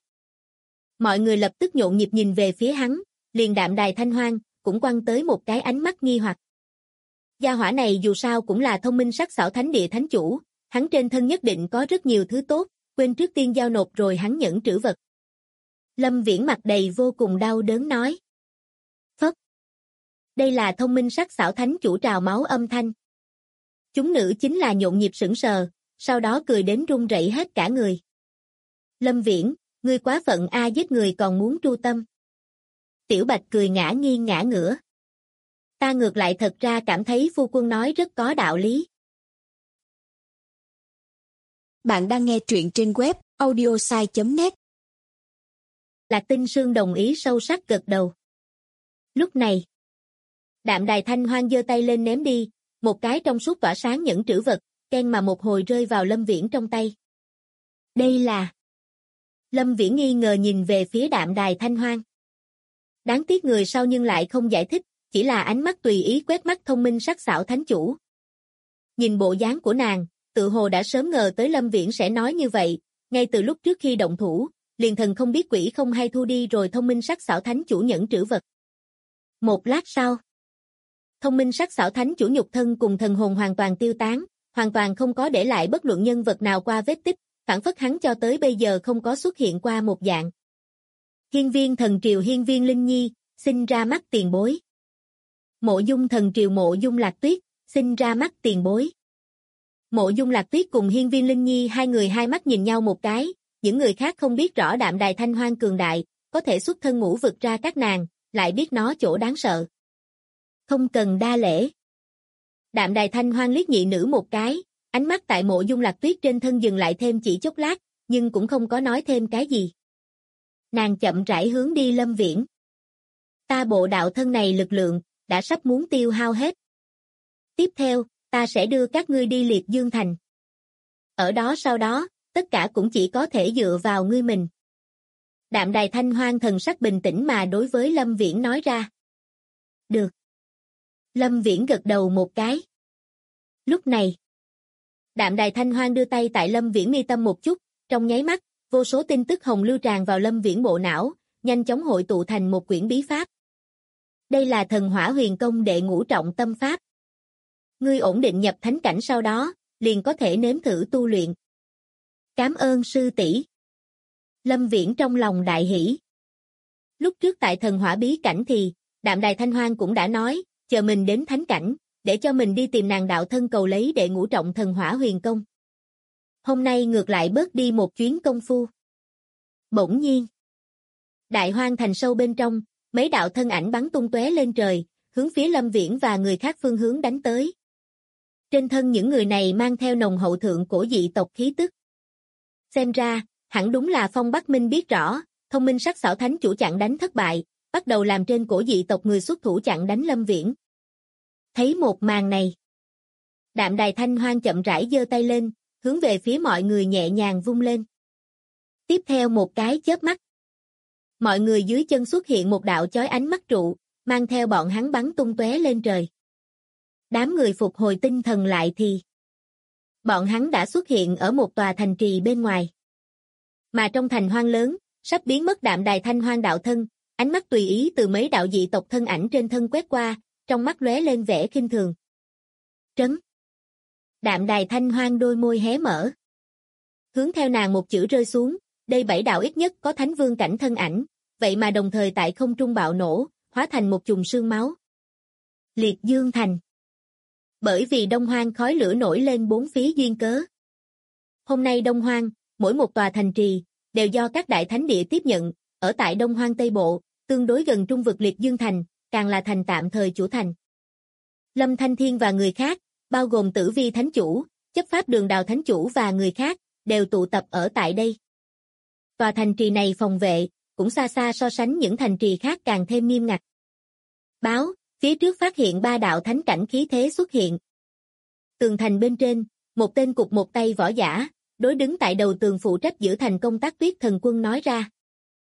Mọi người lập tức nhộn nhịp nhìn về phía hắn, liền Đạm Đài Thanh Hoang, cũng quăng tới một cái ánh mắt nghi hoặc. Gia hỏa này dù sao cũng là thông minh sắc sảo thánh địa thánh chủ, hắn trên thân nhất định có rất nhiều thứ tốt, quên trước tiên giao nộp rồi hắn nhẫn trữ vật. Lâm Viễn mặt đầy vô cùng đau đớn nói. Phất. Đây là thông minh sắc sảo thánh chủ trào máu âm thanh. Chúng nữ chính là nhộn nhịp sững sờ, sau đó cười đến run rẩy hết cả người. Lâm Viễn, ngươi quá phận a, giết người còn muốn tru tâm. Tiểu Bạch cười ngã nghiêng ngã ngửa. Ta ngược lại thật ra cảm thấy phu quân nói rất có đạo lý. Bạn đang nghe truyện trên web audiosai.net. Lạc Tinh Sương đồng ý sâu sắc gật đầu. Lúc này, Đạm Đài Thanh Hoang giơ tay lên ném đi, một cái trong suốt tỏa sáng nhẫn trữ vật, keng mà một hồi rơi vào Lâm Viễn trong tay. Đây là... Lâm Viễn nghi ngờ nhìn về phía Đạm Đài Thanh Hoang. Đáng tiếc người sau nhưng lại không giải thích, chỉ là ánh mắt tùy ý quét mắt thông minh sắc sảo thánh chủ. Nhìn bộ dáng của nàng, tự hồ đã sớm ngờ tới Lâm Viễn sẽ nói như vậy, ngay từ lúc trước khi động thủ, liền thần không biết quỷ không hay thu đi rồi thông minh sắc sảo thánh chủ nhẫn trữ vật. Một lát sau, thông minh sắc sảo thánh chủ nhục thân cùng thần hồn hoàn toàn tiêu tán, hoàn toàn không có để lại bất luận nhân vật nào qua vết tích, phản phất hắn cho tới bây giờ không có xuất hiện qua một dạng. Hiên viên thần triều hiên viên Linh Nhi, xin ra mắt tiền bối. Mộ Dung thần triều Mộ Dung Lạc Tuyết, xin ra mắt tiền bối. Mộ Dung Lạc Tuyết cùng hiên viên Linh Nhi hai người hai mắt nhìn nhau một cái, những người khác không biết rõ Đạm Đài Thanh Hoang cường đại, có thể xuất thân ngũ vực ra các nàng, lại biết nó chỗ đáng sợ. Không cần đa lễ. Đạm Đài Thanh Hoang liếc nhị nữ một cái, ánh mắt tại Mộ Dung Lạc Tuyết trên thân dừng lại thêm chỉ chốc lát, nhưng cũng không có nói thêm cái gì. Nàng chậm rãi hướng đi Lâm Viễn. Ta bộ đạo thân này lực lượng, đã sắp muốn tiêu hao hết. Tiếp theo, ta sẽ đưa các ngươi đi Liệt Dương Thành. Ở đó sau đó, tất cả cũng chỉ có thể dựa vào ngươi mình. Đạm Đài Thanh Hoang thần sắc bình tĩnh mà đối với Lâm Viễn nói ra. Được. Lâm Viễn gật đầu một cái. Lúc này, Đạm Đài Thanh Hoang đưa tay tại Lâm Viễn mi tâm một chút, trong nháy mắt, vô số tin tức hồng lưu tràn vào Lâm Viễn bộ não, nhanh chóng hội tụ thành một quyển bí pháp. Đây là Thần Hỏa Huyền Công đệ ngũ trọng tâm pháp. Ngươi ổn định nhập thánh cảnh sau đó, liền có thể nếm thử tu luyện. Cảm ơn sư tỷ. Lâm Viễn trong lòng đại hỉ. Lúc trước tại thần hỏa bí cảnh thì, Đạm Đài Thanh Hoang cũng đã nói, chờ mình đến thánh cảnh, để cho mình đi tìm nàng đạo thân cầu lấy đệ ngũ trọng thần hỏa huyền công. Hôm nay ngược lại bớt đi một chuyến công phu. Bỗng nhiên, Đại Hoang thành sâu bên trong, mấy đạo thân ảnh bắn tung tóe lên trời, hướng phía Lâm Viễn và người khác phương hướng đánh tới. Trên thân những người này mang theo nồng hậu thượng cổ dị tộc khí tức. Xem ra, hẳn đúng là Phong Bắc Minh biết rõ, Thông Minh Sắc Xảo Thánh chủ chặn đánh thất bại, bắt đầu làm trên cổ dị tộc người xuất thủ chặn đánh Lâm Viễn. Thấy một màn này, Đạm Đài Thanh Hoang chậm rãi giơ tay lên, hướng về phía mọi người nhẹ nhàng vung lên. Tiếp theo một cái chớp mắt, mọi người dưới chân xuất hiện một đạo chói ánh mắt trụ, mang theo bọn hắn bắn tung tóe lên trời. Đám người phục hồi tinh thần lại thì bọn hắn đã xuất hiện ở một tòa thành trì bên ngoài. Mà trong thành hoang lớn, sắp biến mất Đạm Đài Thanh Hoang đạo thân, ánh mắt tùy ý từ mấy đạo dị tộc thân ảnh trên thân quét qua, trong mắt lóe lên vẻ khinh thường. Trấn. Đạm Đài Thanh Hoang đôi môi hé mở. Hướng theo nàng một chữ rơi xuống, đây 7 đạo ít nhất có thánh vương cảnh thân ảnh, vậy mà đồng thời tại không trung bạo nổ, hóa thành một chùm sương máu. Liệt Dương Thành. Bởi vì Đông Hoang khói lửa nổi lên bốn phía duyên cớ. Hôm nay Đông Hoang, mỗi một tòa thành trì, đều do các đại thánh địa tiếp nhận, ở tại Đông Hoang Tây Bộ, tương đối gần trung vực Liệt Dương Thành, càng là thành tạm thời chủ thành. Lâm Thanh Thiên và người khác, bao gồm Tử Vi Thánh Chủ, chấp pháp Đường Đào Thánh Chủ và người khác, đều tụ tập ở tại đây. Tòa thành trì này phòng vệ, cũng xa xa so sánh những thành trì khác càng thêm nghiêm ngặt. Báo, phía trước phát hiện 3 đạo thánh cảnh khí thế xuất hiện. Tường thành bên trên, một tên cụt một tay võ giả, đối đứng tại đầu tường phụ trách giữ thành công tác Tuyết Thần Quân nói ra.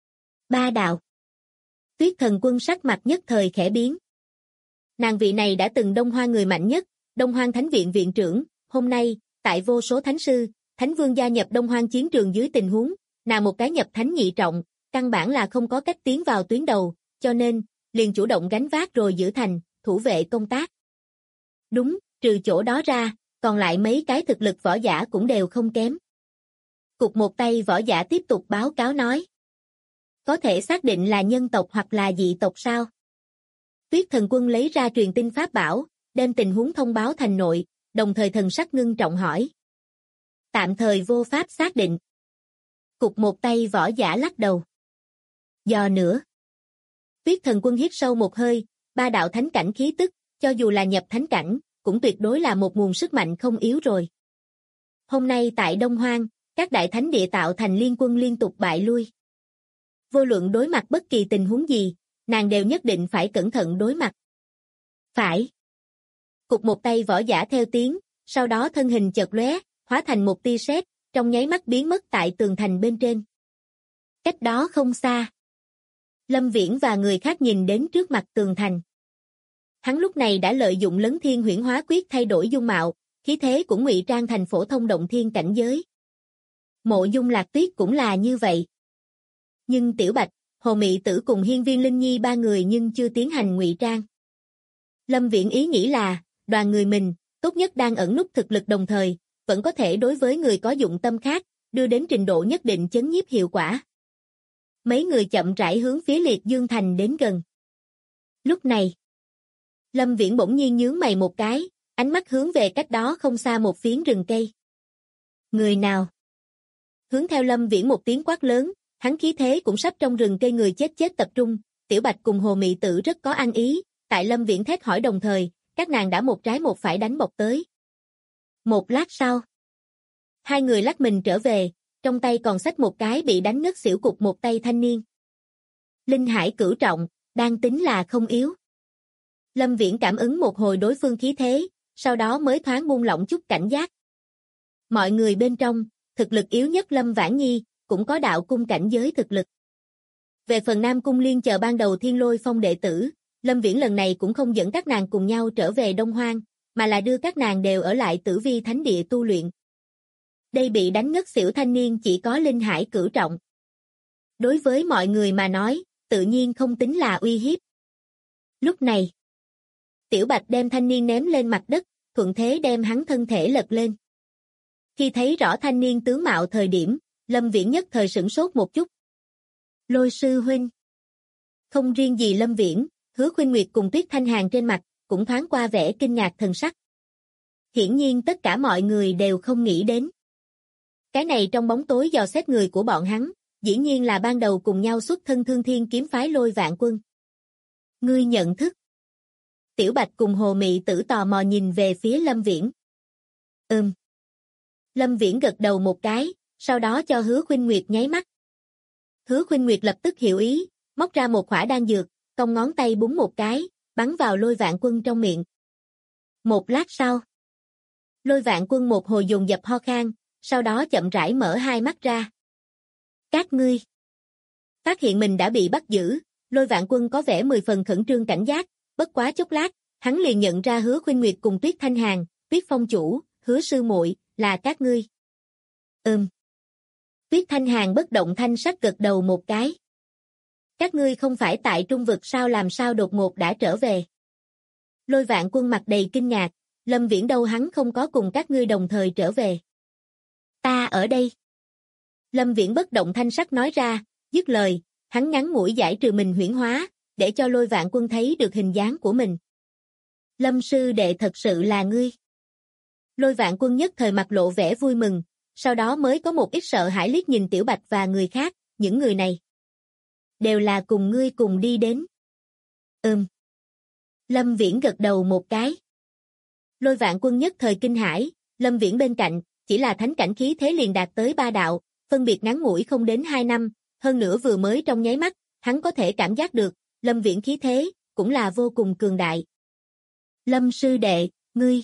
3 đạo. Tuyết Thần Quân sắc mặt nhất thời khẽ biến. Nàng vị này đã từng Đông Hoang người mạnh nhất, Đông Hoang Thánh Viện viện trưởng, hôm nay, tại vô số thánh sư, thánh vương gia nhập Đông Hoang chiến trường dưới tình huống, nàng một cái nhập thánh nhị trọng, căn bản là không có cách tiến vào tuyến đầu, cho nên, liền chủ động gánh vác rồi giữ thành, thủ vệ công tác. Đúng, trừ chỗ đó ra, còn lại mấy cái thực lực võ giả cũng đều không kém. Cục một tay võ giả tiếp tục báo cáo nói. Có thể xác định là nhân tộc hoặc là dị tộc sao? Tuyết Thần Quân lấy ra truyền tin pháp bảo, đem tình huống thông báo thành nội, đồng thời thần sắc ngưng trọng hỏi. Tạm thời vô pháp xác định. Cục một tay võ giả lắc đầu. Do nữa. Tuyết Thần Quân hít sâu một hơi, 3 đạo thánh cảnh khí tức, cho dù là nhập thánh cảnh, cũng tuyệt đối là một nguồn sức mạnh không yếu rồi. Hôm nay tại Đông Hoang, các đại thánh địa tạo thành liên quân liên tục bại lui. Vô luận đối mặt bất kỳ tình huống gì, nàng đều nhất định phải cẩn thận đối mặt. Phải. Cục một tay võ giả theo tiếng, sau đó thân hình chợt lóe, hóa thành một tia sét, trong nháy mắt biến mất tại tường thành bên trên. Cách đó không xa. Lâm Viễn và người khác nhìn đến trước mặt tường thành. Hắn lúc này đã lợi dụng Lấn Thiên Huyễn Hóa Quyết thay đổi dung mạo, khí thế cũng ngụy trang thành phổ thông động thiên cảnh giới. Mộ Dung Lạc Tuyết cũng là như vậy. Nhưng Tiểu Bạch, Hồ Mị Tử cùng Hiên Viên Linh Nhi 3 người nhưng chưa tiến hành ngụy trang. Lâm Viễn ý nghĩ là, đoàn người mình, tốt nhất đang ẩn núp thực lực đồng thời, vẫn có thể đối với người có dụng tâm khác, đưa đến trình độ nhất định chấn nhiếp hiệu quả. Mấy người chậm rãi hướng phía Liệt Dương Thành đến gần. Lúc này, Lâm Viễn bỗng nhiên nhướng mày một cái, ánh mắt hướng về cách đó không xa một phiến rừng cây. Người nào? Hướng theo Lâm Viễn một tiếng quát lớn, hắn khí thế cũng sắp trong rừng cây người chết chết tập trung, Tiểu Bạch cùng Hồ Mị Tử rất có ăn ý, tại Lâm Viễn thét hỏi đồng thời, các nàng đã một trái một phải đánh bọc tới. Một lát sau, hai người lắc mình trở về, trong tay còn xách một cái bị đánh ngất xỉu cục một tay thanh niên. Linh hải cửu trọng, đang tính là không yếu. Lâm Viễn cảm ứng một hồi đối phương khí thế, sau đó mới thoáng buông lỏng chút cảnh giác. Mọi người bên trong, thực lực yếu nhất Lâm Vãn Nhi, cũng có đạo cung cảnh giới thực lực. Về phần Nam Cung Liên chờ ban đầu Thiên Lôi Phong đệ tử, Lâm Viễn lần này cũng không dẫn các nàng cùng nhau trở về Đông Hoang, mà là đưa các nàng đều ở lại Tử Vi Thánh Địa tu luyện. Đây bị đánh ngất xỉu thanh niên chỉ có linh hải cửu trọng. Đối với mọi người mà nói, tự nhiên không tính là uy hiếp. Lúc này, Tiểu Bạch đem thanh niên ném lên mặt đất, thuận thế đem hắn thân thể lật lên. Khi thấy rõ thanh niên tướng mạo thời điểm, Lâm Viễn nhất thời sửng sốt một chút. Lôi sư huynh. Không riêng gì Lâm Viễn, Hứa Khuynh Nguyệt cùng Tuyết Thanh Hàn trên mặt cũng thoáng qua vẻ kinh ngạc thần sắc. Hiển nhiên tất cả mọi người đều không nghĩ đến. Cái này trong bóng tối dò xét người của bọn hắn, dĩ nhiên là ban đầu cùng nhau xuất thân Thương Thiên kiếm phái Lôi Vạn Quân. Ngươi nhận thức. Tiểu Bạch cùng Hồ Mị Tử tò mò nhìn về phía Lâm Viễn. Lâm Viễn gật đầu một cái, sau đó cho Hứa Khuynh Nguyệt nháy mắt. Hứa Khuynh Nguyệt lập tức hiểu ý, móc ra một khỏa đan dược, cong ngón tay búng một cái, bắn vào Lôi Vạn Quân trong miệng. Một lát sau, Lôi Vạn Quân một hồi dồn dập ho khan, sau đó chậm rãi mở hai mắt ra. Các ngươi. Phát hiện mình đã bị bắt giữ, Lôi Vạn Quân có vẻ 10 phần khẩn trương cảnh giác, bất quá chốc lát, hắn liền nhận ra Hứa Khuynh Nguyệt cùng Tuyết Thanh Hàn, Tuyết Phong chủ, Hứa sư muội, là các ngươi. Tuyết Thanh Hàn bất động thanh sắc gật đầu một cái. Các ngươi không phải tại Trung vực sao, làm sao đột ngột đã trở về? Lôi Vạn Quân mặt đầy kinh ngạc, Lâm Viễn đâu, hắn không có cùng các ngươi đồng thời trở về. Ta ở đây. Lâm Viễn bất động thanh sắc nói ra, dứt lời, hắn ngắn ngủi giải trừ mình huyễn hóa, để cho Lôi Vạn Quân thấy được hình dáng của mình. Lâm sư đệ thật sự là ngươi. Lôi Vạn Quân nhất thời mặt lộ vẻ vui mừng, sau đó mới có một ít sợ hãi liếc nhìn Tiểu Bạch và người khác, những người này đều là cùng ngươi cùng đi đến. Lâm Viễn gật đầu một cái. Lôi Vạn Quân nhất thời kinh hãi, Lâm Viễn bên cạnh, chỉ là thánh cảnh khí thế liền đạt tới 3 đạo, phân biệt ngắn ngủi không đến 2 năm, hơn nữa vừa mới trong nháy mắt, hắn có thể cảm giác được, Lâm Viễn khí thế, cũng là vô cùng cường đại. Lâm sư đệ, ngươi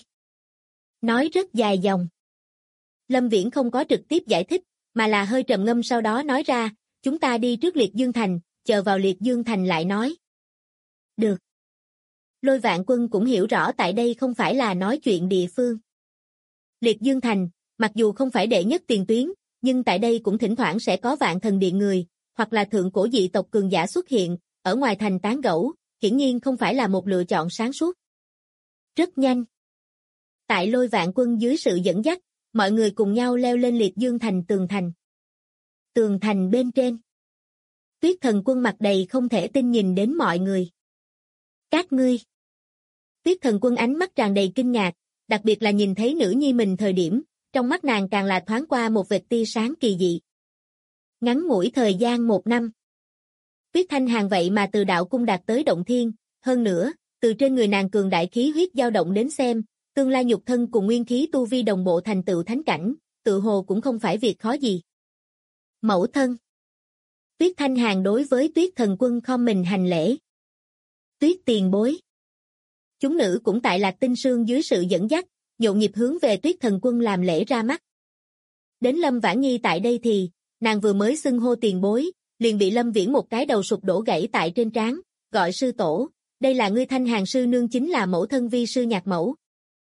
nói rất dài dòng. Lâm Viễn không có trực tiếp giải thích, mà là hơi trầm ngâm sau đó nói ra, chúng ta đi trước Liệt Dương Thành, chờ vào Liệt Dương Thành lại nói. Được. Lôi Vạn Quân cũng hiểu rõ tại đây không phải là nói chuyện địa phương. Liệt Dương Thành, mặc dù không phải đệ nhất tiền tuyến, nhưng tại đây cũng thỉnh thoảng sẽ có Vạn Thần Điện người, hoặc là thượng cổ dị tộc cường giả xuất hiện, ở ngoài thành tán gẫu, hiển nhiên không phải là một lựa chọn sáng suốt. Rất nhanh. Tại Lôi Vạn Quân dưới sự dẫn dắt, mọi người cùng nhau leo lên Liệt Dương Thành tường thành. Tường thành bên trên. Tuyết Thần Quân mặt đầy không thể tin nhìn đến mọi người. Các ngươi. Tuyết Thần Quân ánh mắt tràn đầy kinh ngạc, đặc biệt là nhìn thấy nữ nhi mình thời điểm, trong mắt nàng càng là thoáng qua một vệt tia sáng kỳ dị. Ngắn ngủi thời gian 1 năm. Tuyết Thanh Hàn vậy mà từ đạo cung đạt tới động thiên, hơn nữa, từ trên người nàng cường đại khí huyết dao động đến xem, tương lai nhục thân cùng nguyên khí tu vi đồng bộ thành tựu thánh cảnh, tự hồ cũng không phải việc khó gì. Mẫu thân. Tuyết Thanh Hàn đối với Tuyết Thần Quân khom mình hành lễ. Tuyết tiền bối. Chúng nữ cũng tại Lạc Tinh Sương dưới sự dẫn dắt, nhộn nhịp hướng về Tuyết Thần Quân làm lễ ra mắt. Đến Lâm Vãn Nhi tại đây thì, nàng vừa mới xưng hô tiền bối, liền bị Lâm Viễn một cái đầu sụp đổ gãy tại trên trán, gọi sư tổ, đây là ngươi Thanh Hàn sư nương, chính là mẫu thân vi sư nhạc mẫu.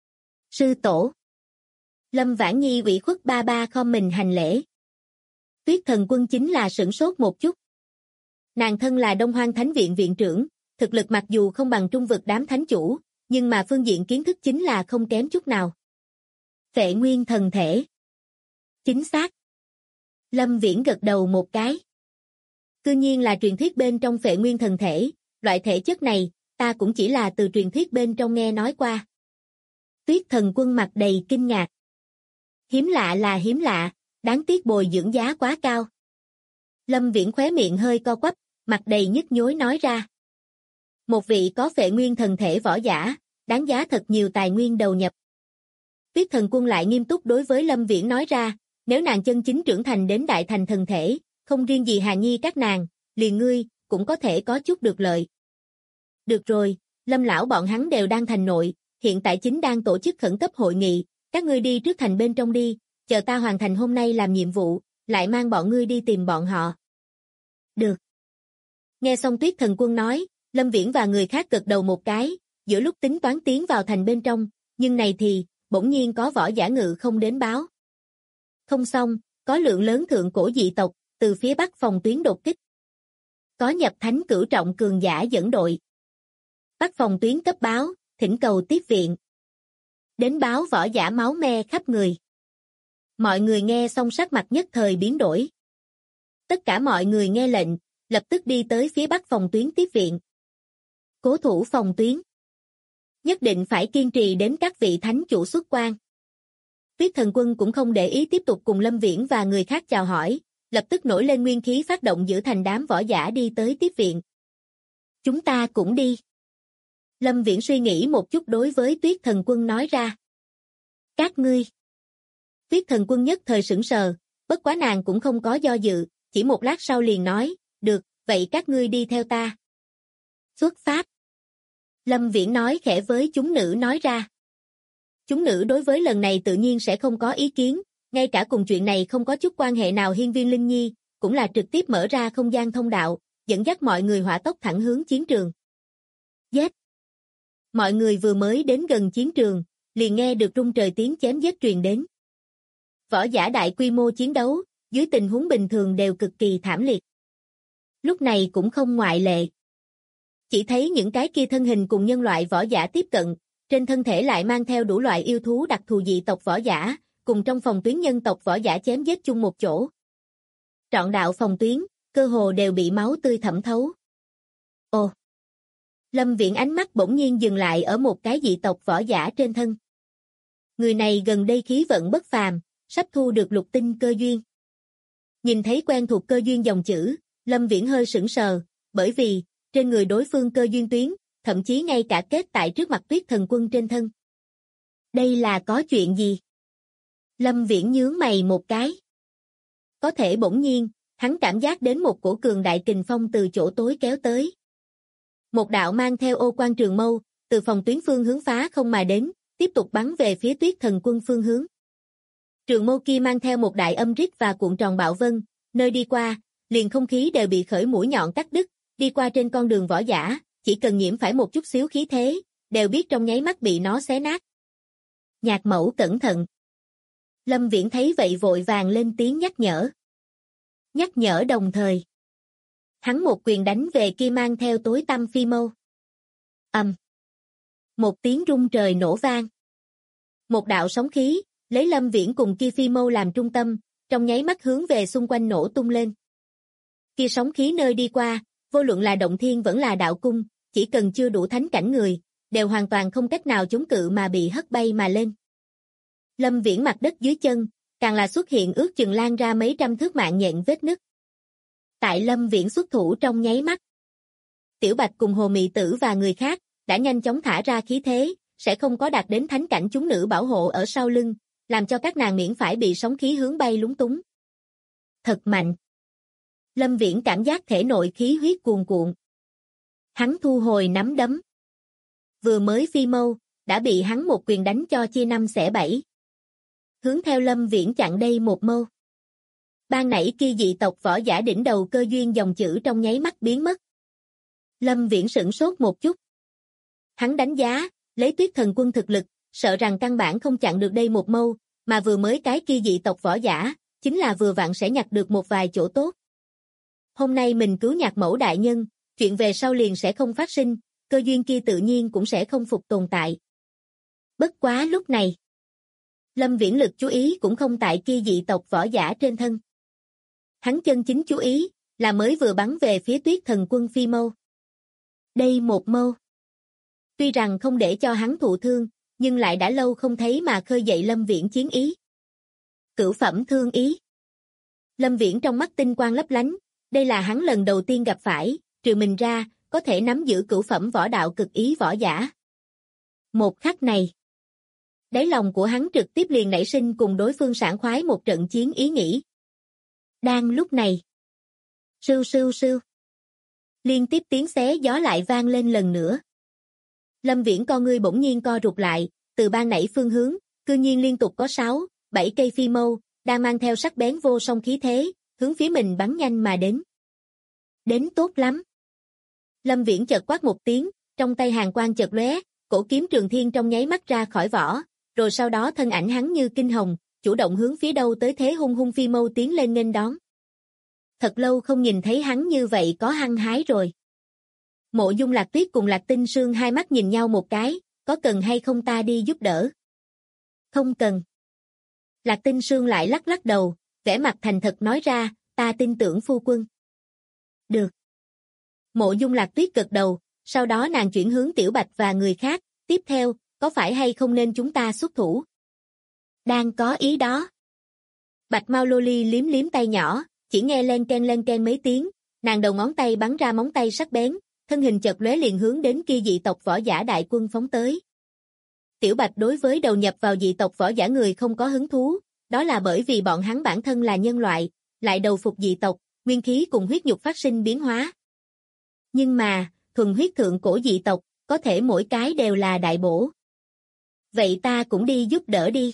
Sư tổ. Lâm Vãn Nhi ủy khuất ba ba khom mình hành lễ. Tuyết Thần Quân chính là sửng sốt một chút. Nàng thân là Đông Hoang Thánh Viện viện trưởng, thực lực mặc dù không bằng Trung vực đám thánh chủ, nhưng mà phương diện kiến thức chính là không kém chút nào. Phệ nguyên thần thể. Chính xác. Lâm Viễn gật đầu một cái. Cư nhiên là truyền thuyết bên trong phệ nguyên thần thể, loại thể chất này, ta cũng chỉ là từ truyền thuyết bên trong nghe nói qua. Tuyết Thần Quân mặt đầy kinh ngạc. Hiếm lạ là hiếm lạ, đáng tiếc bồi dưỡng giá quá cao. Lâm Viễn khóe miệng hơi co quắp, mặt đầy nhức nhối nói ra. Một vị có phệ nguyên thần thể võ giả, đáng giá thật nhiều tài nguyên đầu nhập. Tuyết Thần Quân lại nghiêm túc đối với Lâm Viễn nói ra, nếu nàng chân chính trưởng thành đến đại thành thần thể, không riêng gì Hàn Nhi các nàng, liền ngươi, cũng có thể có chút được lợi. Được rồi, Lâm lão bọn hắn đều đang thành nội, hiện tại chính đang tổ chức khẩn cấp hội nghị, các ngươi đi trước thành bên trong đi, chờ ta hoàn thành hôm nay làm nhiệm vụ, lại mang bọn ngươi đi tìm bọn họ. Được. Nghe xong Tuyết Thần Quân nói, Lâm Viễn và người khác gật đầu một cái, giữa lúc tính toán tiến vào thành bên trong, nhưng này thì, bỗng nhiên có võ giả ngự không đến báo. Không xong, có lượng lớn thượng cổ dị tộc, từ phía bắc phòng tuyến đột kích. Có nhập thánh cửu trọng cường giả dẫn đội. Bắc phòng tuyến cấp báo, thỉnh cầu tiếp viện. Đến báo võ giả máu me khắp người. Mọi người nghe xong sắc mặt nhất thời biến đổi. Tất cả mọi người nghe lệnh, lập tức đi tới phía bắc phòng tuyến tiếp viện. Cố thủ phòng tuyến. Nhất định phải kiên trì đến các vị thánh chủ xuất quan. Tuyết Thần Quân cũng không để ý tiếp tục cùng Lâm Viễn và người khác chào hỏi, lập tức nổi lên nguyên khí phát động giữ thành đám võ giả đi tới tiếp viện. Chúng ta cũng đi. Lâm Viễn suy nghĩ một chút đối với Tuyết Thần Quân nói ra. Các ngươi. Tuyết Thần Quân nhất thời sững sờ, bất quá nàng cũng không có do dự, chỉ một lát sau liền nói, được, vậy các ngươi đi theo ta. Xuất phát. Lâm Viễn nói khẽ với chúng nữ nói ra. Chúng nữ đối với lần này tự nhiên sẽ không có ý kiến, ngay cả cùng chuyện này không có chút quan hệ nào Hiên Viên Linh Nhi, cũng là trực tiếp mở ra không gian thông đạo, dẫn dắt mọi người hỏa tốc thẳng hướng chiến trường. Giết! Mọi người vừa mới đến gần chiến trường, liền nghe được rung trời tiếng chém giết truyền đến. Võ giả đại quy mô chiến đấu, dưới tình huống bình thường đều cực kỳ thảm liệt. Lúc này cũng không ngoại lệ. Chỉ thấy những cái kia thân hình cùng nhân loại võ giả tiếp cận, trên thân thể lại mang theo đủ loại yêu thú đặc thù dị tộc võ giả, cùng trong phòng tuyến nhân tộc võ giả chém giết chung một chỗ. Trọn đạo phòng tuyến, cơ hồ đều bị máu tươi thẩm thấu. Ồ! Lâm Viễn ánh mắt bỗng nhiên dừng lại ở một cái dị tộc võ giả trên thân. Người này gần đây khí vận bất phàm, sắp thu được lục tinh cơ duyên. Nhìn thấy quen thuộc cơ duyên dòng chữ, Lâm Viễn hơi sững sờ, bởi vì, trên người đối phương cơ duyên tuyến, thậm chí ngay cả kết tại trước mặt Tuyết Thần Quân trên thân. Đây là có chuyện gì? Lâm Viễn nhướng mày một cái. Có thể bỗng nhiên, hắn cảm giác đến một cổ cường đại kình phong từ chỗ tối kéo tới. Một đạo mang theo ô quan trường mâu, từ phòng tuyến phương hướng phá không mà đến, tiếp tục bắn về phía Tuyết Thần Quân phương hướng. Trường mâu kia mang theo một đại âm rít và cuộn tròn bạo vân, nơi đi qua, liền không khí đều bị khởi mũi nhọn cắt đứt, đi qua trên con đường võ giả, chỉ cần nhiễm phải một chút xíu khí thế, đều biết trong nháy mắt bị nó xé nát. Nhạc Mẫu cẩn thận. Lâm Viễn thấy vậy vội vàng lên tiếng nhắc nhở. Nhắc nhở đồng thời. Hắn một quyền đánh về kia mang theo tối tăm phi mâu. Một tiếng rung trời nổ vang. Một đạo sóng khí, lấy Lâm Viễn cùng kia phi mâu làm trung tâm, trong nháy mắt hướng về xung quanh nổ tung lên. Kia sóng khí nơi đi qua, vô luận là động thiên vẫn là đạo cung, chỉ cần chưa đủ thánh cảnh người, đều hoàn toàn không cách nào chống cự mà bị hất bay mà lên. Lâm Viễn mặt đất dưới chân, càng là xuất hiện ước chừng lan ra mấy trăm thước mạng nhện vết nứt. Tại Lâm Viễn xuất thủ trong nháy mắt, Tiểu Bạch cùng Hồ Mị Tử và người khác, đã nhanh chóng thả ra khí thế, sẽ không có đạt đến thánh cảnh chúng nữ bảo hộ ở sau lưng, làm cho các nàng miễn phải bị sóng khí hướng bay lúng túng. Thật mạnh. Lâm Viễn cảm giác thể nội khí huyết cuồn cuộn. Hắn thu hồi nắm đấm. Vừa mới phi mâu, đã bị hắn một quyền đánh cho chia năm xẻ bảy. Hướng theo Lâm Viễn chặn đây một mâu. Ban nãy kia dị tộc võ giả đỉnh đầu cơ duyên dòng chữ trong nháy mắt biến mất. Lâm Viễn sửng sốt một chút. Hắn đánh giá, lấy Tuyết Thần Quân thực lực, sợ rằng căn bản không chặn được đây một mâu, mà vừa mới cái kia dị tộc võ giả, chính là vừa vặn sẽ nhặt được một vài chỗ tốt. Hôm nay mình cứu Nhạc Mẫu đại nhân, chuyện về sau liền sẽ không phát sinh, cơ duyên kia tự nhiên cũng sẽ không phục tồn tại. Bất quá lúc này, Lâm Viễn lực chú ý cũng không tại kia dị tộc võ giả trên thân. Hắn chân chính chú ý, là mới vừa bắn về phía Tuyết Thần Quân phi mâu. Đây một mâu. Tuy rằng không để cho hắn thụ thương, nhưng lại đã lâu không thấy mà khơi dậy Lâm Viễn chiến ý. Cửu phẩm thương ý. Lâm Viễn trong mắt tinh quang lấp lánh, đây là hắn lần đầu tiên gặp phải, trừ mình ra, có thể nắm giữ cửu phẩm võ đạo cực ý võ giả. Một khắc này, đáy lòng của hắn trực tiếp liền nảy sinh cùng đối phương sảng khoái một trận chiến ý nghĩ. Đang lúc này, sưu sưu sưu, liên tiếp tiếng xé gió lại vang lên lần nữa. Lâm Viễn con ngươi bỗng nhiên co rụt lại, từ ban nãy phương hướng, cư nhiên liên tục có 6, 7 cây phi mâu, đang mang theo sắc bén vô song khí thế, hướng phía mình bắn nhanh mà đến. Đến tốt lắm. Lâm Viễn chợt quát một tiếng, trong tay hàn quang chợt lóe, cổ kiếm Trường Thiên trong nháy mắt ra khỏi vỏ, rồi sau đó thân ảnh hắn như kinh hồng, chủ động hướng phía đâu tới thế hung hung phi mâu tiến lên nghênh đón. Thật lâu không nhìn thấy hắn như vậy có hăng hái rồi. Mộ Dung Lạc Tuyết cùng Lạc Tinh Sương hai mắt nhìn nhau một cái, có cần hay không ta đi giúp đỡ? Không cần. Lạc Tinh Sương lại lắc lắc đầu, vẻ mặt thành thật nói ra, ta tin tưởng phu quân. Được. Mộ Dung Lạc Tuyết gật đầu, sau đó nàng chuyển hướng Tiểu Bạch và người khác, tiếp theo, có phải hay không nên chúng ta xuất thủ? Đang có ý đó. Bạch Mao Loli liếm liếm tay nhỏ, chỉ nghe len ken mấy tiếng, nàng đầu ngón tay bắn ra móng tay sắc bén, thân hình chợt lóe liền hướng đến kia dị tộc võ giả đại quân phóng tới. Tiểu Bạch đối với đầu nhập vào dị tộc võ giả người không có hứng thú, đó là bởi vì bọn hắn bản thân là nhân loại, lại đầu phục dị tộc, nguyên khí cùng huyết nhục phát sinh biến hóa. Nhưng mà, thuần huyết thượng cổ dị tộc, có thể mỗi cái đều là đại bổ. Vậy ta cũng đi giúp đỡ đi.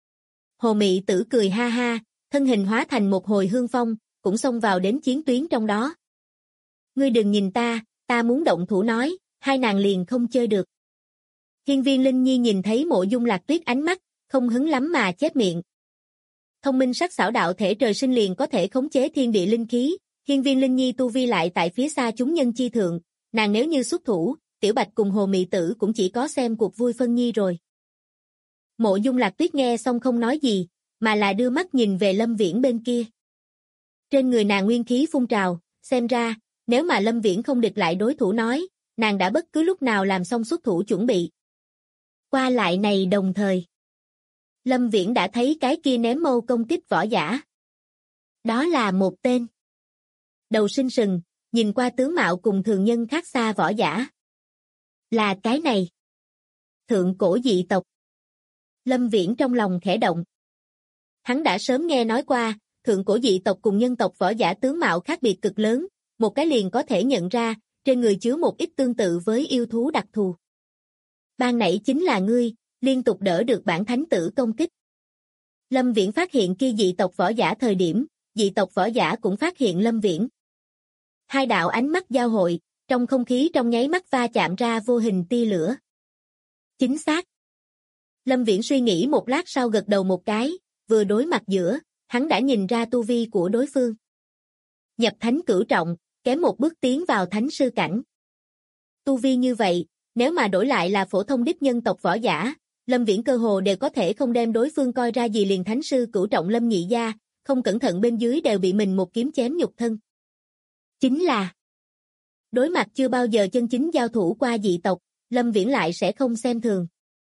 Hồ Mị Tử cười ha ha, thân hình hóa thành một hồi hương phong, cũng xông vào đến chiến tuyến trong đó. Ngươi đừng nhìn ta muốn động thủ nói, hai nàng liền không chơi được. Hiên Viên Linh Nhi nhìn thấy Mộ Dung Lạc Tuyết ánh mắt, không hứng lắm mà chép miệng. Thông minh sắc xảo đạo thể trời sinh liền có thể khống chế thiên địa linh khí, Hiên Viên Linh Nhi tu vi lại tại phía xa chúng nhân chi thượng, nàng nếu như xuất thủ, Tiểu Bạch cùng Hồ Mị Tử cũng chỉ có xem cuộc vui phân nhi rồi. Mộ Dung Lạc Tuyết nghe xong không nói gì, mà là đưa mắt nhìn về Lâm Viễn bên kia. Trên người nàng nguyên khí phun trào, xem ra, nếu mà Lâm Viễn không địch lại đối thủ nói, nàng đã bất cứ lúc nào làm xong xuất thủ chuẩn bị. Qua lại này đồng thời. Lâm Viễn đã thấy cái kia ném mâu công kích võ giả. Đó là một tên. Đầu sinh sừng, nhìn qua tướng mạo cùng thường nhân khác xa võ giả. Là cái này. Thượng cổ dị tộc. Lâm Viễn trong lòng khẽ động. Hắn đã sớm nghe nói qua, thượng cổ dị tộc cùng nhân tộc võ giả tướng mạo khác biệt cực lớn, một cái liền có thể nhận ra, trên người chứa một ít tương tự với yêu thú đặc thù. Ban nãy chính là ngươi, liên tục đỡ được bản thánh tử công kích. Lâm Viễn phát hiện kia dị tộc võ giả thời điểm, dị tộc võ giả cũng phát hiện Lâm Viễn. Hai đạo ánh mắt giao hội, trong không khí trong nháy mắt va chạm ra vô hình tia lửa. Chính xác. Lâm Viễn suy nghĩ một lát sau gật đầu một cái, vừa đối mặt giữa, hắn đã nhìn ra tu vi của đối phương. Nhập thánh cửu trọng, kém một bước tiến vào thánh sư cảnh. Tu vi như vậy, nếu mà đổi lại là phổ thông đích nhân tộc võ giả, Lâm Viễn cơ hồ đều có thể không đem đối phương coi ra gì liền thánh sư cửu trọng Lâm nhị gia, không cẩn thận bên dưới đều bị mình một kiếm chém nhục thân. Chính là đối mặt chưa bao giờ chân chính giao thủ qua dị tộc, Lâm Viễn lại sẽ không xem thường.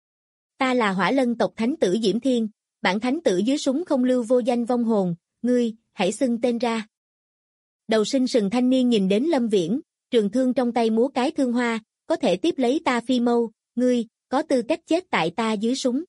Ta là Hỏa Lân tộc thánh tử Diễm Thiên, bản thánh tử dưới súng không lưu vô danh vong hồn, ngươi, hãy xưng tên ra. Đầu sinh sừng thanh niên nhìn đến Lâm Viễn, trường thương trong tay múa cái thương hoa, có thể tiếp lấy ta phi mâu, ngươi, có tư cách chết tại ta dưới súng.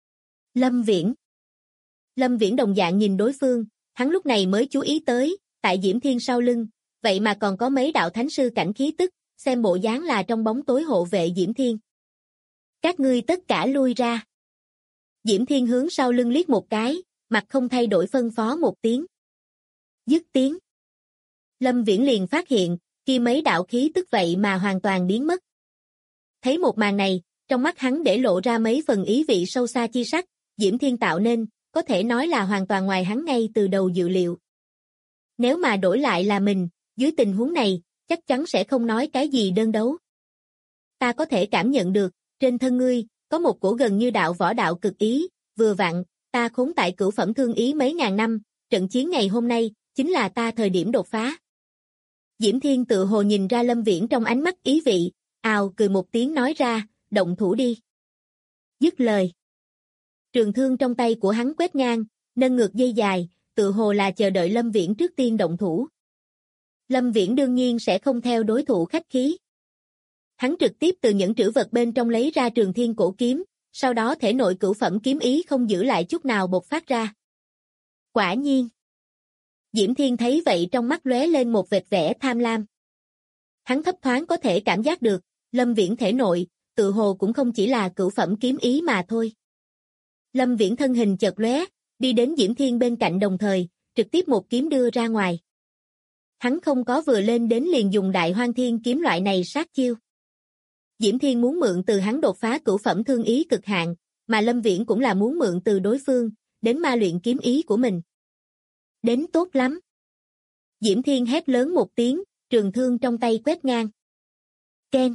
Lâm Viễn. Lâm Viễn đồng dạng nhìn đối phương, hắn lúc này mới chú ý tới, tại Diễm Thiên sau lưng, vậy mà còn có mấy đạo thánh sư cảnh khí tức, xem bộ dáng là trong bóng tối hộ vệ Diễm Thiên. Các ngươi tất cả lui ra. Diễm Thiên hướng sau lưng liếc một cái, mặt không thay đổi phân phó một tiếng. Dứt tiếng. Lâm Viễn liền phát hiện, kia mấy đạo khí tức vậy mà hoàn toàn biến mất. Thấy một màn này, trong mắt hắn để lộ ra mấy phần ý vị sâu xa chi sắc, Diễm Thiên tạo nên, có thể nói là hoàn toàn ngoài hắn ngay từ đầu dự liệu. Nếu mà đổi lại là mình, dưới tình huống này, chắc chắn sẽ không nói cái gì đơn đấu. Ta có thể cảm nhận được, trên thân ngươi, có một cổ gần như đạo võ đạo cực ý, vừa vặn, ta khốn tại cửu phẩm thương ý mấy ngàn năm, trận chiến ngày hôm nay, chính là ta thời điểm đột phá. Diễm Thiên tự hồ nhìn ra Lâm Viễn trong ánh mắt ý vị, ào cười một tiếng nói ra, động thủ đi. Dứt lời. Trường thương trong tay của hắn quét ngang, nâng ngược dây dài, tự hồ là chờ đợi Lâm Viễn trước tiên động thủ. Lâm Viễn đương nhiên sẽ không theo đối thủ khách khí. Hắn trực tiếp từ những trữ vật bên trong lấy ra Trường Thiên cổ kiếm, sau đó thể nội cửu phẩm kiếm ý không giữ lại chút nào bộc phát ra. Quả nhiên. Diễm Thiên thấy vậy trong mắt lóe lên một vệt vẻ tham lam. Hắn thấp thoáng có thể cảm giác được, Lâm Viễn thể nội, tự hồ cũng không chỉ là cửu phẩm kiếm ý mà thôi. Lâm Viễn thân hình chợt lóe, đi đến Diễm Thiên bên cạnh đồng thời, trực tiếp một kiếm đưa ra ngoài. Hắn không có vừa lên đến liền dùng Đại Hoang Thiên kiếm loại này sát chiêu. Diễm Thiên muốn mượn từ hắn đột phá cửu phẩm thương ý cực hạn, mà Lâm Viễn cũng là muốn mượn từ đối phương, đến ma luyện kiếm ý của mình. Đến tốt lắm. Diễm Thiên hét lớn một tiếng, trường thương trong tay quét ngang. Keng.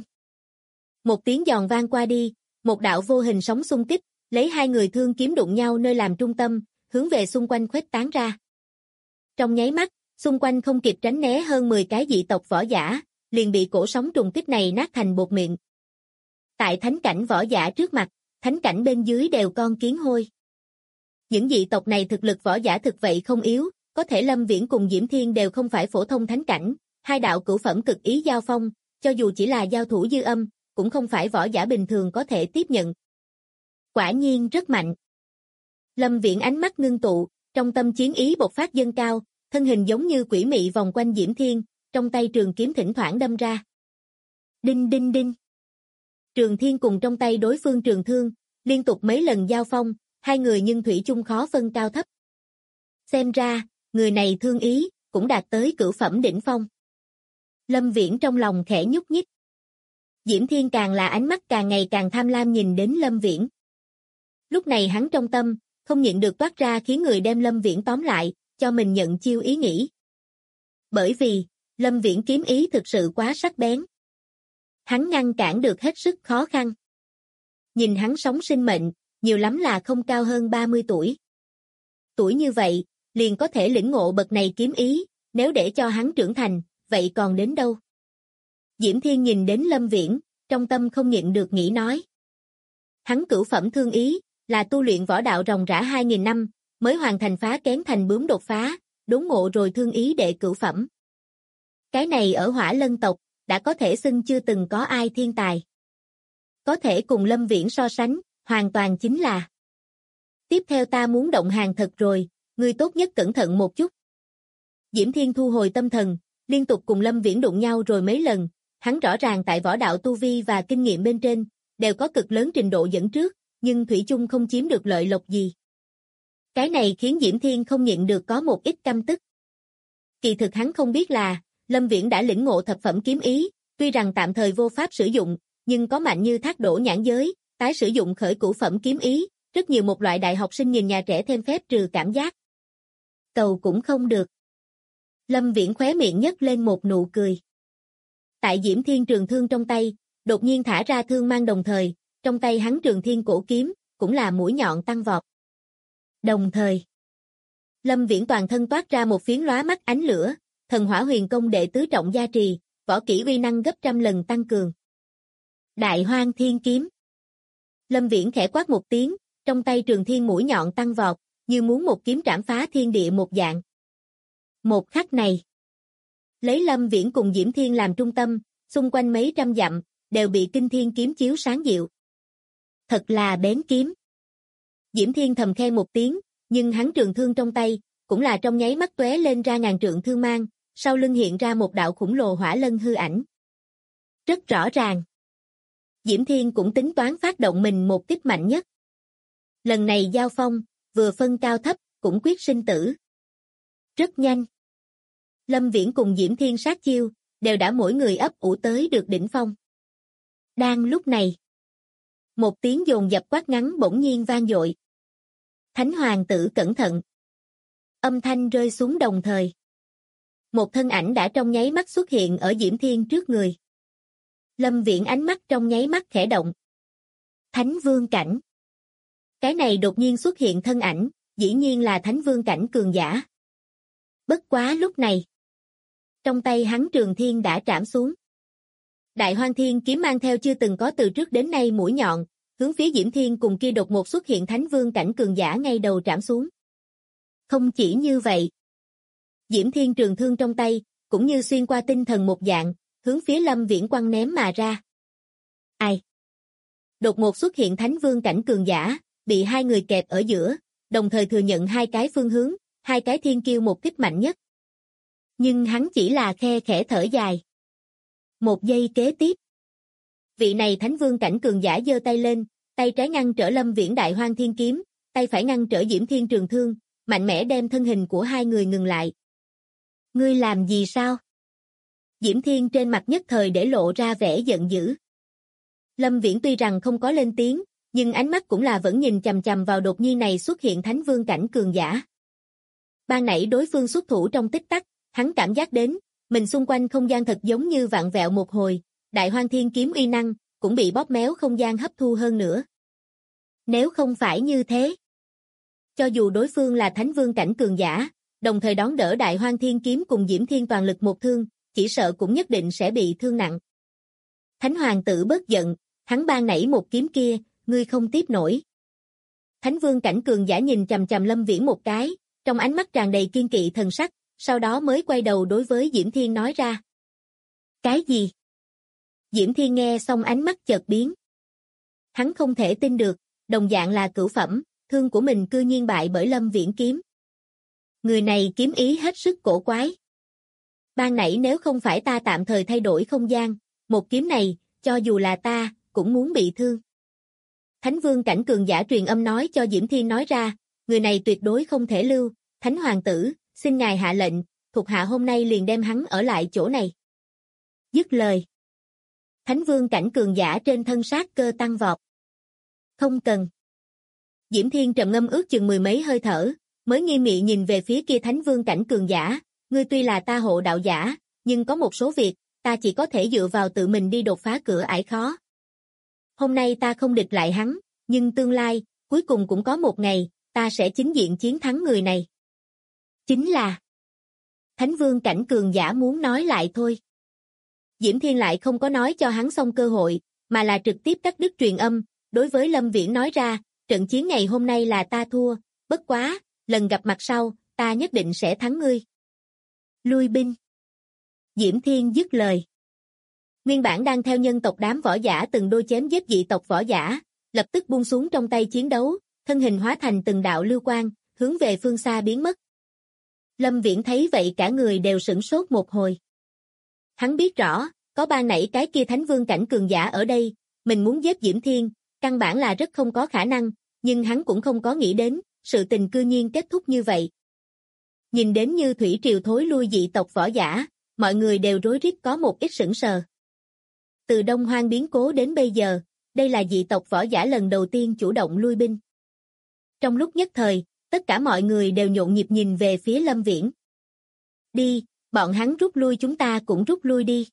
Một tiếng giòn vang qua đi, một đạo vô hình sóng xung kích, lấy hai người thương kiếm đụng nhau nơi làm trung tâm, hướng về xung quanh khuếch tán ra. Trong nháy mắt, xung quanh không kịp tránh né hơn 10 cái dị tộc võ giả, liền bị cổ sóng trùng kích này nát thành bột mịn. Tại thánh cảnh võ giả trước mặt, thánh cảnh bên dưới đều con kiến hôi. Những dị tộc này thực lực võ giả thực vậy không yếu, có thể Lâm Viễn cùng Diễm Thiên đều không phải phổ thông thánh cảnh, hai đạo cửu phẩm cực ý giao phong, cho dù chỉ là giao thủ dư âm, cũng không phải võ giả bình thường có thể tiếp nhận. Quả nhiên rất mạnh. Lâm Viễn ánh mắt ngưng tụ, trong tâm chiến ý bộc phát dâng cao, thân hình giống như quỷ mị vòng quanh Diễm Thiên, trong tay trường kiếm thỉnh thoảng đâm ra. Đinh đinh đinh. Trường Thiên cùng trong tay đối phương trường thương, liên tục mấy lần giao phong, hai người nhưng thủy chung khó phân cao thấp. Xem ra, người này thương ý, cũng đạt tới cửu phẩm đỉnh phong. Lâm Viễn trong lòng khẽ nhúc nhích. Diễm Thiên càng là ánh mắt càng ngày càng tham lam nhìn đến Lâm Viễn. Lúc này hắn trong tâm, không nhịn được toát ra khiến người đem Lâm Viễn tóm lại, cho mình nhận chiêu ý nghĩ. Bởi vì, Lâm Viễn kiếm ý thực sự quá sắc bén. Hắn ngăn cản được hết sức khó khăn. Nhìn hắn sống sinh mệnh, nhiều lắm là không cao hơn 30 tuổi. Tuổi như vậy, liền có thể lĩnh ngộ bậc này kiếm ý, nếu để cho hắn trưởng thành, vậy còn đến đâu? Diễm Thiên nhìn đến Lâm Viễn, trong tâm không nhịn được nghĩ nói. Hắn cửu phẩm thương ý, là tu luyện võ đạo ròng rã 2.000 năm, mới hoàn thành phá kén thành bướm đột phá, đốn ngộ rồi thương ý đệ cửu phẩm. Cái này ở Hỏa Lân tộc, đã có thể xưng chưa từng có ai thiên tài. Có thể cùng Lâm Viễn so sánh, hoàn toàn chính là. Tiếp theo ta muốn động hàng thật rồi, ngươi tốt nhất cẩn thận một chút. Diễm Thiên thu hồi tâm thần, liên tục cùng Lâm Viễn đụng nhau rồi mấy lần, hắn rõ ràng tại võ đạo tu vi và kinh nghiệm bên trên, đều có cực lớn trình độ dẫn trước, nhưng thủy chung không chiếm được lợi lộc gì. Cái này khiến Diễm Thiên không nhịn được có một ít căm tức. Kỳ thực hắn không biết là, Lâm Viễn đã lĩnh ngộ thập phẩm kiếm ý, tuy rằng tạm thời vô pháp sử dụng, nhưng có mạnh như Thác Đổ nhãn giới, tái sử dụng khởi cửu phẩm kiếm ý, rất nhiều một loại đại học sinh nhìn nhà trẻ thêm phép trừ cảm giác. Cầu cũng không được. Lâm Viễn khóe miệng nhếch lên một nụ cười. Tại Diễm Thiên trường thương trong tay, đột nhiên thả ra thương mang đồng thời, trong tay hắn trường thiên cổ kiếm, cũng là mũi nhọn tăng vọt. Đồng thời, Lâm Viễn toàn thân toát ra một phiến lóa mắt ánh lửa, thần hỏa huyền công đệ tứ trọng gia trì, võ kỹ uy năng gấp trăm lần tăng cường. Đại Hoang Thiên Kiếm. Lâm Viễn khẽ quát một tiếng, trong tay trường thiên mũi nhọn tăng vọt, như muốn một kiếm trảm phá thiên địa một dạng. Một khắc này, lấy Lâm Viễn cùng Diễm Thiên làm trung tâm, xung quanh mấy trăm dặm, đều bị kinh thiên kiếm chiếu sáng dịu. Thật là bén kiếm. Diễm Thiên thầm khen một tiếng, nhưng hắn trường thương trong tay, cũng là trong nháy mắt tóe lên ra ngàn trượng thương mang, sau lưng hiện ra một đạo khủng lồ hỏa lân hư ảnh. Rất rõ ràng. Diễm Thiên cũng tính toán phát động mình một kích mạnh nhất. Lần này giao phong, vừa phân cao thấp, cũng quyết sinh tử. Rất nhanh. Lâm Viễn cùng Diễm Thiên sát chiêu, đều đã mỗi người ấp ủ tới được đỉnh phong. Đang lúc này, một tiếng dồn dập quát ngắn bỗng nhiên vang dội. Thánh hoàng tử cẩn thận. Âm thanh rơi xuống đồng thời. Một thân ảnh đã trong nháy mắt xuất hiện ở Diễm Thiên trước người. Lâm Viễn ánh mắt trong nháy mắt khẽ động. Thánh vương cảnh. Cái này đột nhiên xuất hiện thân ảnh, dĩ nhiên là thánh vương cảnh cường giả. Bất quá lúc này, trong tay hắn trường thiên đã trảm xuống. Đại Hoang Thiên kiếm mang theo chưa từng có từ trước đến nay mũi nhọn, hướng phía Diễm Thiên cùng kia đột ngột xuất hiện thánh vương cảnh cường giả ngay đầu trảm xuống. Không chỉ như vậy, Diễm Thiên trường thương trong tay, cũng như xuyên qua tinh thần một dạng, hướng phía Lâm Viễn quăng ném mà ra. Ai? Đột ngột xuất hiện thánh vương cảnh cường giả, bị hai người kẹp ở giữa, đồng thời thừa nhận hai cái phương hướng, hai cái thiên kiêu một kích mạnh nhất. Nhưng hắn chỉ là khe khẽ thở dài. Một giây kế tiếp, vị này thánh vương cảnh cường giả giơ tay lên, tay trái ngăn trở Lâm Viễn Đại Hoang Thiên kiếm, tay phải ngăn trở Diễm Thiên trường thương, mạnh mẽ đem thân hình của hai người ngừng lại. Ngươi làm gì sao? Diễm Thiên trên mặt nhất thời để lộ ra vẻ giận dữ. Lâm Viễn tuy rằng không có lên tiếng, nhưng ánh mắt cũng là vẫn nhìn chằm chằm vào đột nhiên này xuất hiện thánh vương cảnh cường giả. Ban nãy đối phương xuất thủ trong tích tắc, hắn cảm giác đến, mình xung quanh không gian thật giống như vặn vẹo một hồi, Đại Hoang Thiên kiếm uy năng, cũng bị bóp méo không gian hấp thu hơn nữa. Nếu không phải như thế, Cho dù đối phương là thánh vương cảnh cường giả, đồng thời đón đỡ Đại Hoang Thiên kiếm cùng Diễm Thiên toàn lực một thương, chỉ sợ cũng nhất định sẽ bị thương nặng. Thánh hoàng tử bớt giận, hắn ban nảy một kiếm kia, ngươi không tiếp nổi. Thánh vương cảnh cường giả nhìn chằm chằm Lâm Viễn một cái, trong ánh mắt tràn đầy kiên kỵ thần sắc, sau đó mới quay đầu đối với Diễm Thiên nói ra. Cái gì? Diễm Thiên nghe xong ánh mắt chợt biến. Hắn không thể tin được, đồng dạng là cửu phẩm, thương của mình cư nhiên bại bởi Lâm Viễn kiếm. Người này kiếm ý hết sức cổ quái. Ban nãy nếu không phải ta tạm thời thay đổi không gian, một kiếm này, cho dù là ta, cũng muốn bị thương. Thánh vương cảnh cường giả truyền âm nói cho Diễm Thiên nói ra, người này tuyệt đối không thể lưu, Thánh hoàng tử, xin ngài hạ lệnh, thuộc hạ hôm nay liền đem hắn ở lại chỗ này. Dứt lời. Thánh vương cảnh cường giả trên thân sát cơ tăng vọt. Không cần. Diễm Thiên trầm ngâm ước chừng mười mấy hơi thở, mới nghiêm nghị nhìn về phía kia thánh vương cảnh cường giả, ngươi tuy là ta hộ đạo giả, nhưng có một số việc, ta chỉ có thể dựa vào tự mình đi đột phá cửa ải khó. Hôm nay ta không địch lại hắn, nhưng tương lai, cuối cùng cũng có một ngày, ta sẽ chính diện chiến thắng người này. Chính là Thánh vương cảnh cường giả muốn nói lại thôi. Diễm Thiên lại không có nói cho hắn xong cơ hội, mà là trực tiếp cắt đứt truyền âm, đối với Lâm Viễn nói ra, trận chiến ngày hôm nay là ta thua, bất quá, lần gặp mặt sau, ta nhất định sẽ thắng ngươi. Lui binh. Diễm Thiên dứt lời. Nguyên bản đang theo nhân tộc đám võ giả từng đôi chém giết dị tộc võ giả, lập tức buông xuống trong tay chiến đấu, thân hình hóa thành từng đạo lưu quang, hướng về phương xa biến mất. Lâm Viễn thấy vậy cả người đều sửng sốt một hồi. Hắn biết rõ, có ban nãy cái kia thánh vương cảnh cường giả ở đây, mình muốn giết Diễm Thiên, căn bản là rất không có khả năng, nhưng hắn cũng không có nghĩ đến, sự tình cư nhiên kết thúc như vậy. Nhìn đến như thủy triều thối lui dị tộc võ giả, mọi người đều rối rít có một ít sững sờ. Từ Đông Hoang biến cố đến bây giờ, đây là dị tộc võ giả lần đầu tiên chủ động lui binh. Trong lúc nhất thời, tất cả mọi người đều nhộn nhịp nhìn về phía Lâm Viễn. Đi, bọn hắn rút lui chúng ta cũng rút lui đi.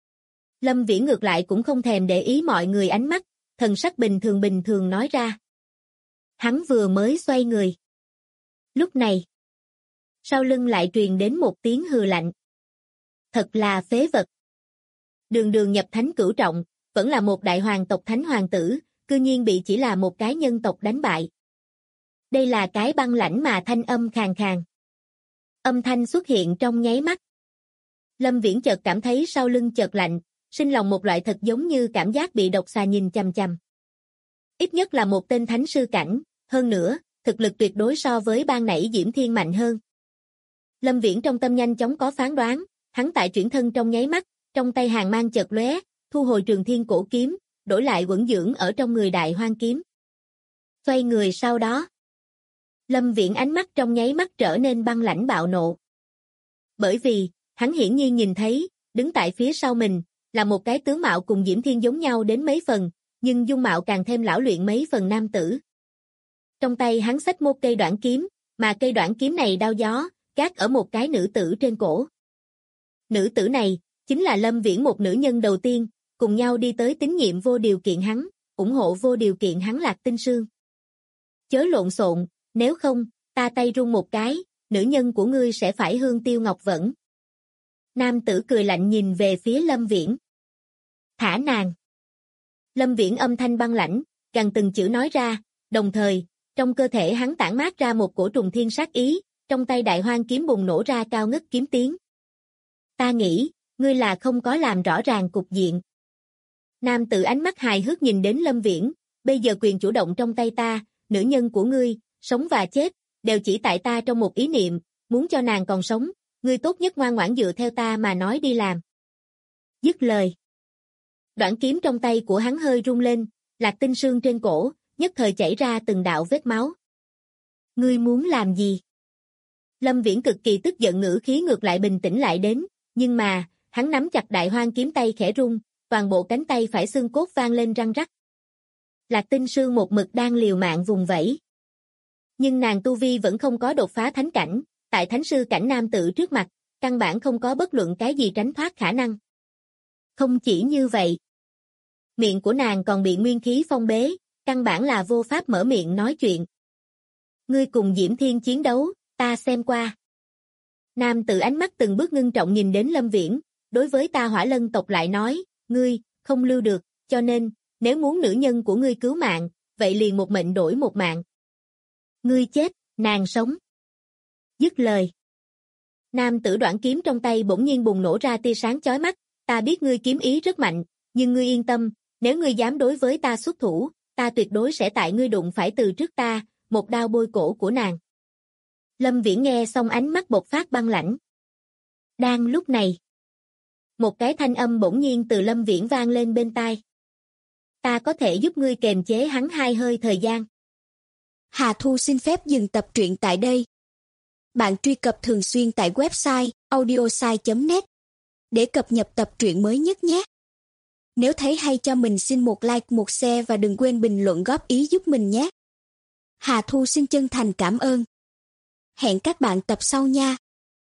Lâm Viễn ngược lại cũng không thèm để ý mọi người ánh mắt, thần sắc bình thường nói ra. Hắn vừa mới xoay người. Lúc này, sau lưng lại truyền đến một tiếng hừ lạnh. Thật là phế vật. Đường đường nhập thánh cửu trọng, vẫn là một đại hoàng tộc thánh hoàng tử, cư nhiên bị chỉ là một cái nhân tộc đánh bại. Đây là cái băng lãnh mà thanh âm khàn khàn. Âm thanh xuất hiện trong nháy mắt. Lâm Viễn chợt cảm thấy sau lưng chợt lạnh, sinh lòng một loại thật giống như cảm giác bị độc xà nhìn chằm chằm. Ít nhất là một tên thánh sư cảnh, hơn nữa, thực lực tuyệt đối so với ban nãy Diễm Thiên mạnh hơn. Lâm Viễn trong tâm nhanh chóng có phán đoán, hắn tại chuyển thân trong nháy mắt, trong tay hàn mang chợt lóe, thu hồi Trường Thiên cổ kiếm, đổi lại quẩn dưỡng ở trong người Đại Hoang kiếm. Xoay người sau đó, Lâm Viễn ánh mắt trong nháy mắt trở nên băng lãnh bạo nộ. Bởi vì, hắn hiển nhiên nhìn thấy, đứng tại phía sau mình, là một cái tướng mạo cùng Diễm Thiên giống nhau đến mấy phần, nhưng dung mạo càng thêm lão luyện mấy phần nam tử. Trong tay hắn xách một cây đoạn kiếm, mà cây đoạn kiếm này đao gió, gác ở một cái nữ tử trên cổ. Nữ tử này, chính là Lâm Viễn một nữ nhân đầu tiên, cùng nhau đi tới tín nhiệm vô điều kiện hắn, ủng hộ vô điều kiện hắn Lạc Tinh Sương. Chớ lộn xộn, nếu không, ta tay run một cái, nữ nhân của ngươi sẽ phải hương tiêu ngọc vẫn. Nam tử cười lạnh nhìn về phía Lâm Viễn. Thả nàng. Lâm Viễn âm thanh băng lãnh, gằn từng chữ nói ra, đồng thời, trong cơ thể hắn tản mát ra một cổ trùng thiên sát ý, trong tay Đại Hoang kiếm bùng nổ ra cao ngất kiếm tiếng. Ta nghĩ, ngươi là không có làm rõ ràng cục diện. Nam tử ánh mắt hài hước nhìn đến Lâm Viễn, bây giờ quyền chủ động trong tay ta, nữ nhân của ngươi, sống và chết, đều chỉ tại ta trong một ý niệm, muốn cho nàng còn sống, ngươi tốt nhất ngoan ngoãn dựa theo ta mà nói đi làm. Dứt lời. Đoạn kiếm trong tay của hắn hơi rung lên, Lạc Tinh Sương trên cổ, nhất thời chảy ra từng đạo vết máu. Ngươi muốn làm gì? Lâm Viễn cực kỳ tức giận ngữ khí ngược lại bình tĩnh lại đến, nhưng mà, hắn nắm chặt Đại Hoang kiếm tay khẽ rung, toàn bộ cánh tay phải xương cốt vang lên răng rắc. Lạc Tinh Sương một mực đang liều mạng vùng vẫy. Nhưng nàng tu vi vẫn không có đột phá thánh cảnh, tại thánh sư cảnh nam tử trước mặt, căn bản không có bất luận cái gì tránh thoát khả năng. Không chỉ như vậy, miệng của nàng còn bị nguyên khí phong bế, căn bản là vô pháp mở miệng nói chuyện. Ngươi cùng Diễm Thiên chiến đấu, ta xem qua. Nam tử ánh mắt từng bước ngưng trọng nhìn đến Lâm Viễn, đối với Ta Hỏa Lân tộc lại nói, ngươi, không lưu được, cho nên, nếu muốn nữ nhân của ngươi cứu mạng, vậy liền một mệnh đổi một mạng. Ngươi chết, nàng sống. Dứt lời. Nam tử đoạn kiếm trong tay bỗng nhiên bùng nổ ra tia sáng chói mắt, ta biết ngươi kiếm ý rất mạnh, nhưng ngươi yên tâm, nếu ngươi dám đối với ta xuất thủ, ta tuyệt đối sẽ tại ngươi đụng phải từ trước ta, một đao bôi cổ của nàng. Lâm Viễn nghe xong ánh mắt bộc phát băng lãnh. Đang lúc này, một cái thanh âm bỗng nhiên từ Lâm Viễn vang lên bên tai. Ta có thể giúp ngươi kềm chế hắn 2 hơi thời gian. Hà Thu xin phép dừng tập truyện tại đây. Bạn truy cập thường xuyên tại website audiosai.net để cập nhật tập truyện mới nhất nhé. Nếu thấy hay cho mình xin một like, một share và đừng quên bình luận góp ý giúp mình nhé. Hà Thu xin chân thành cảm ơn. Hẹn các bạn tập sau nha.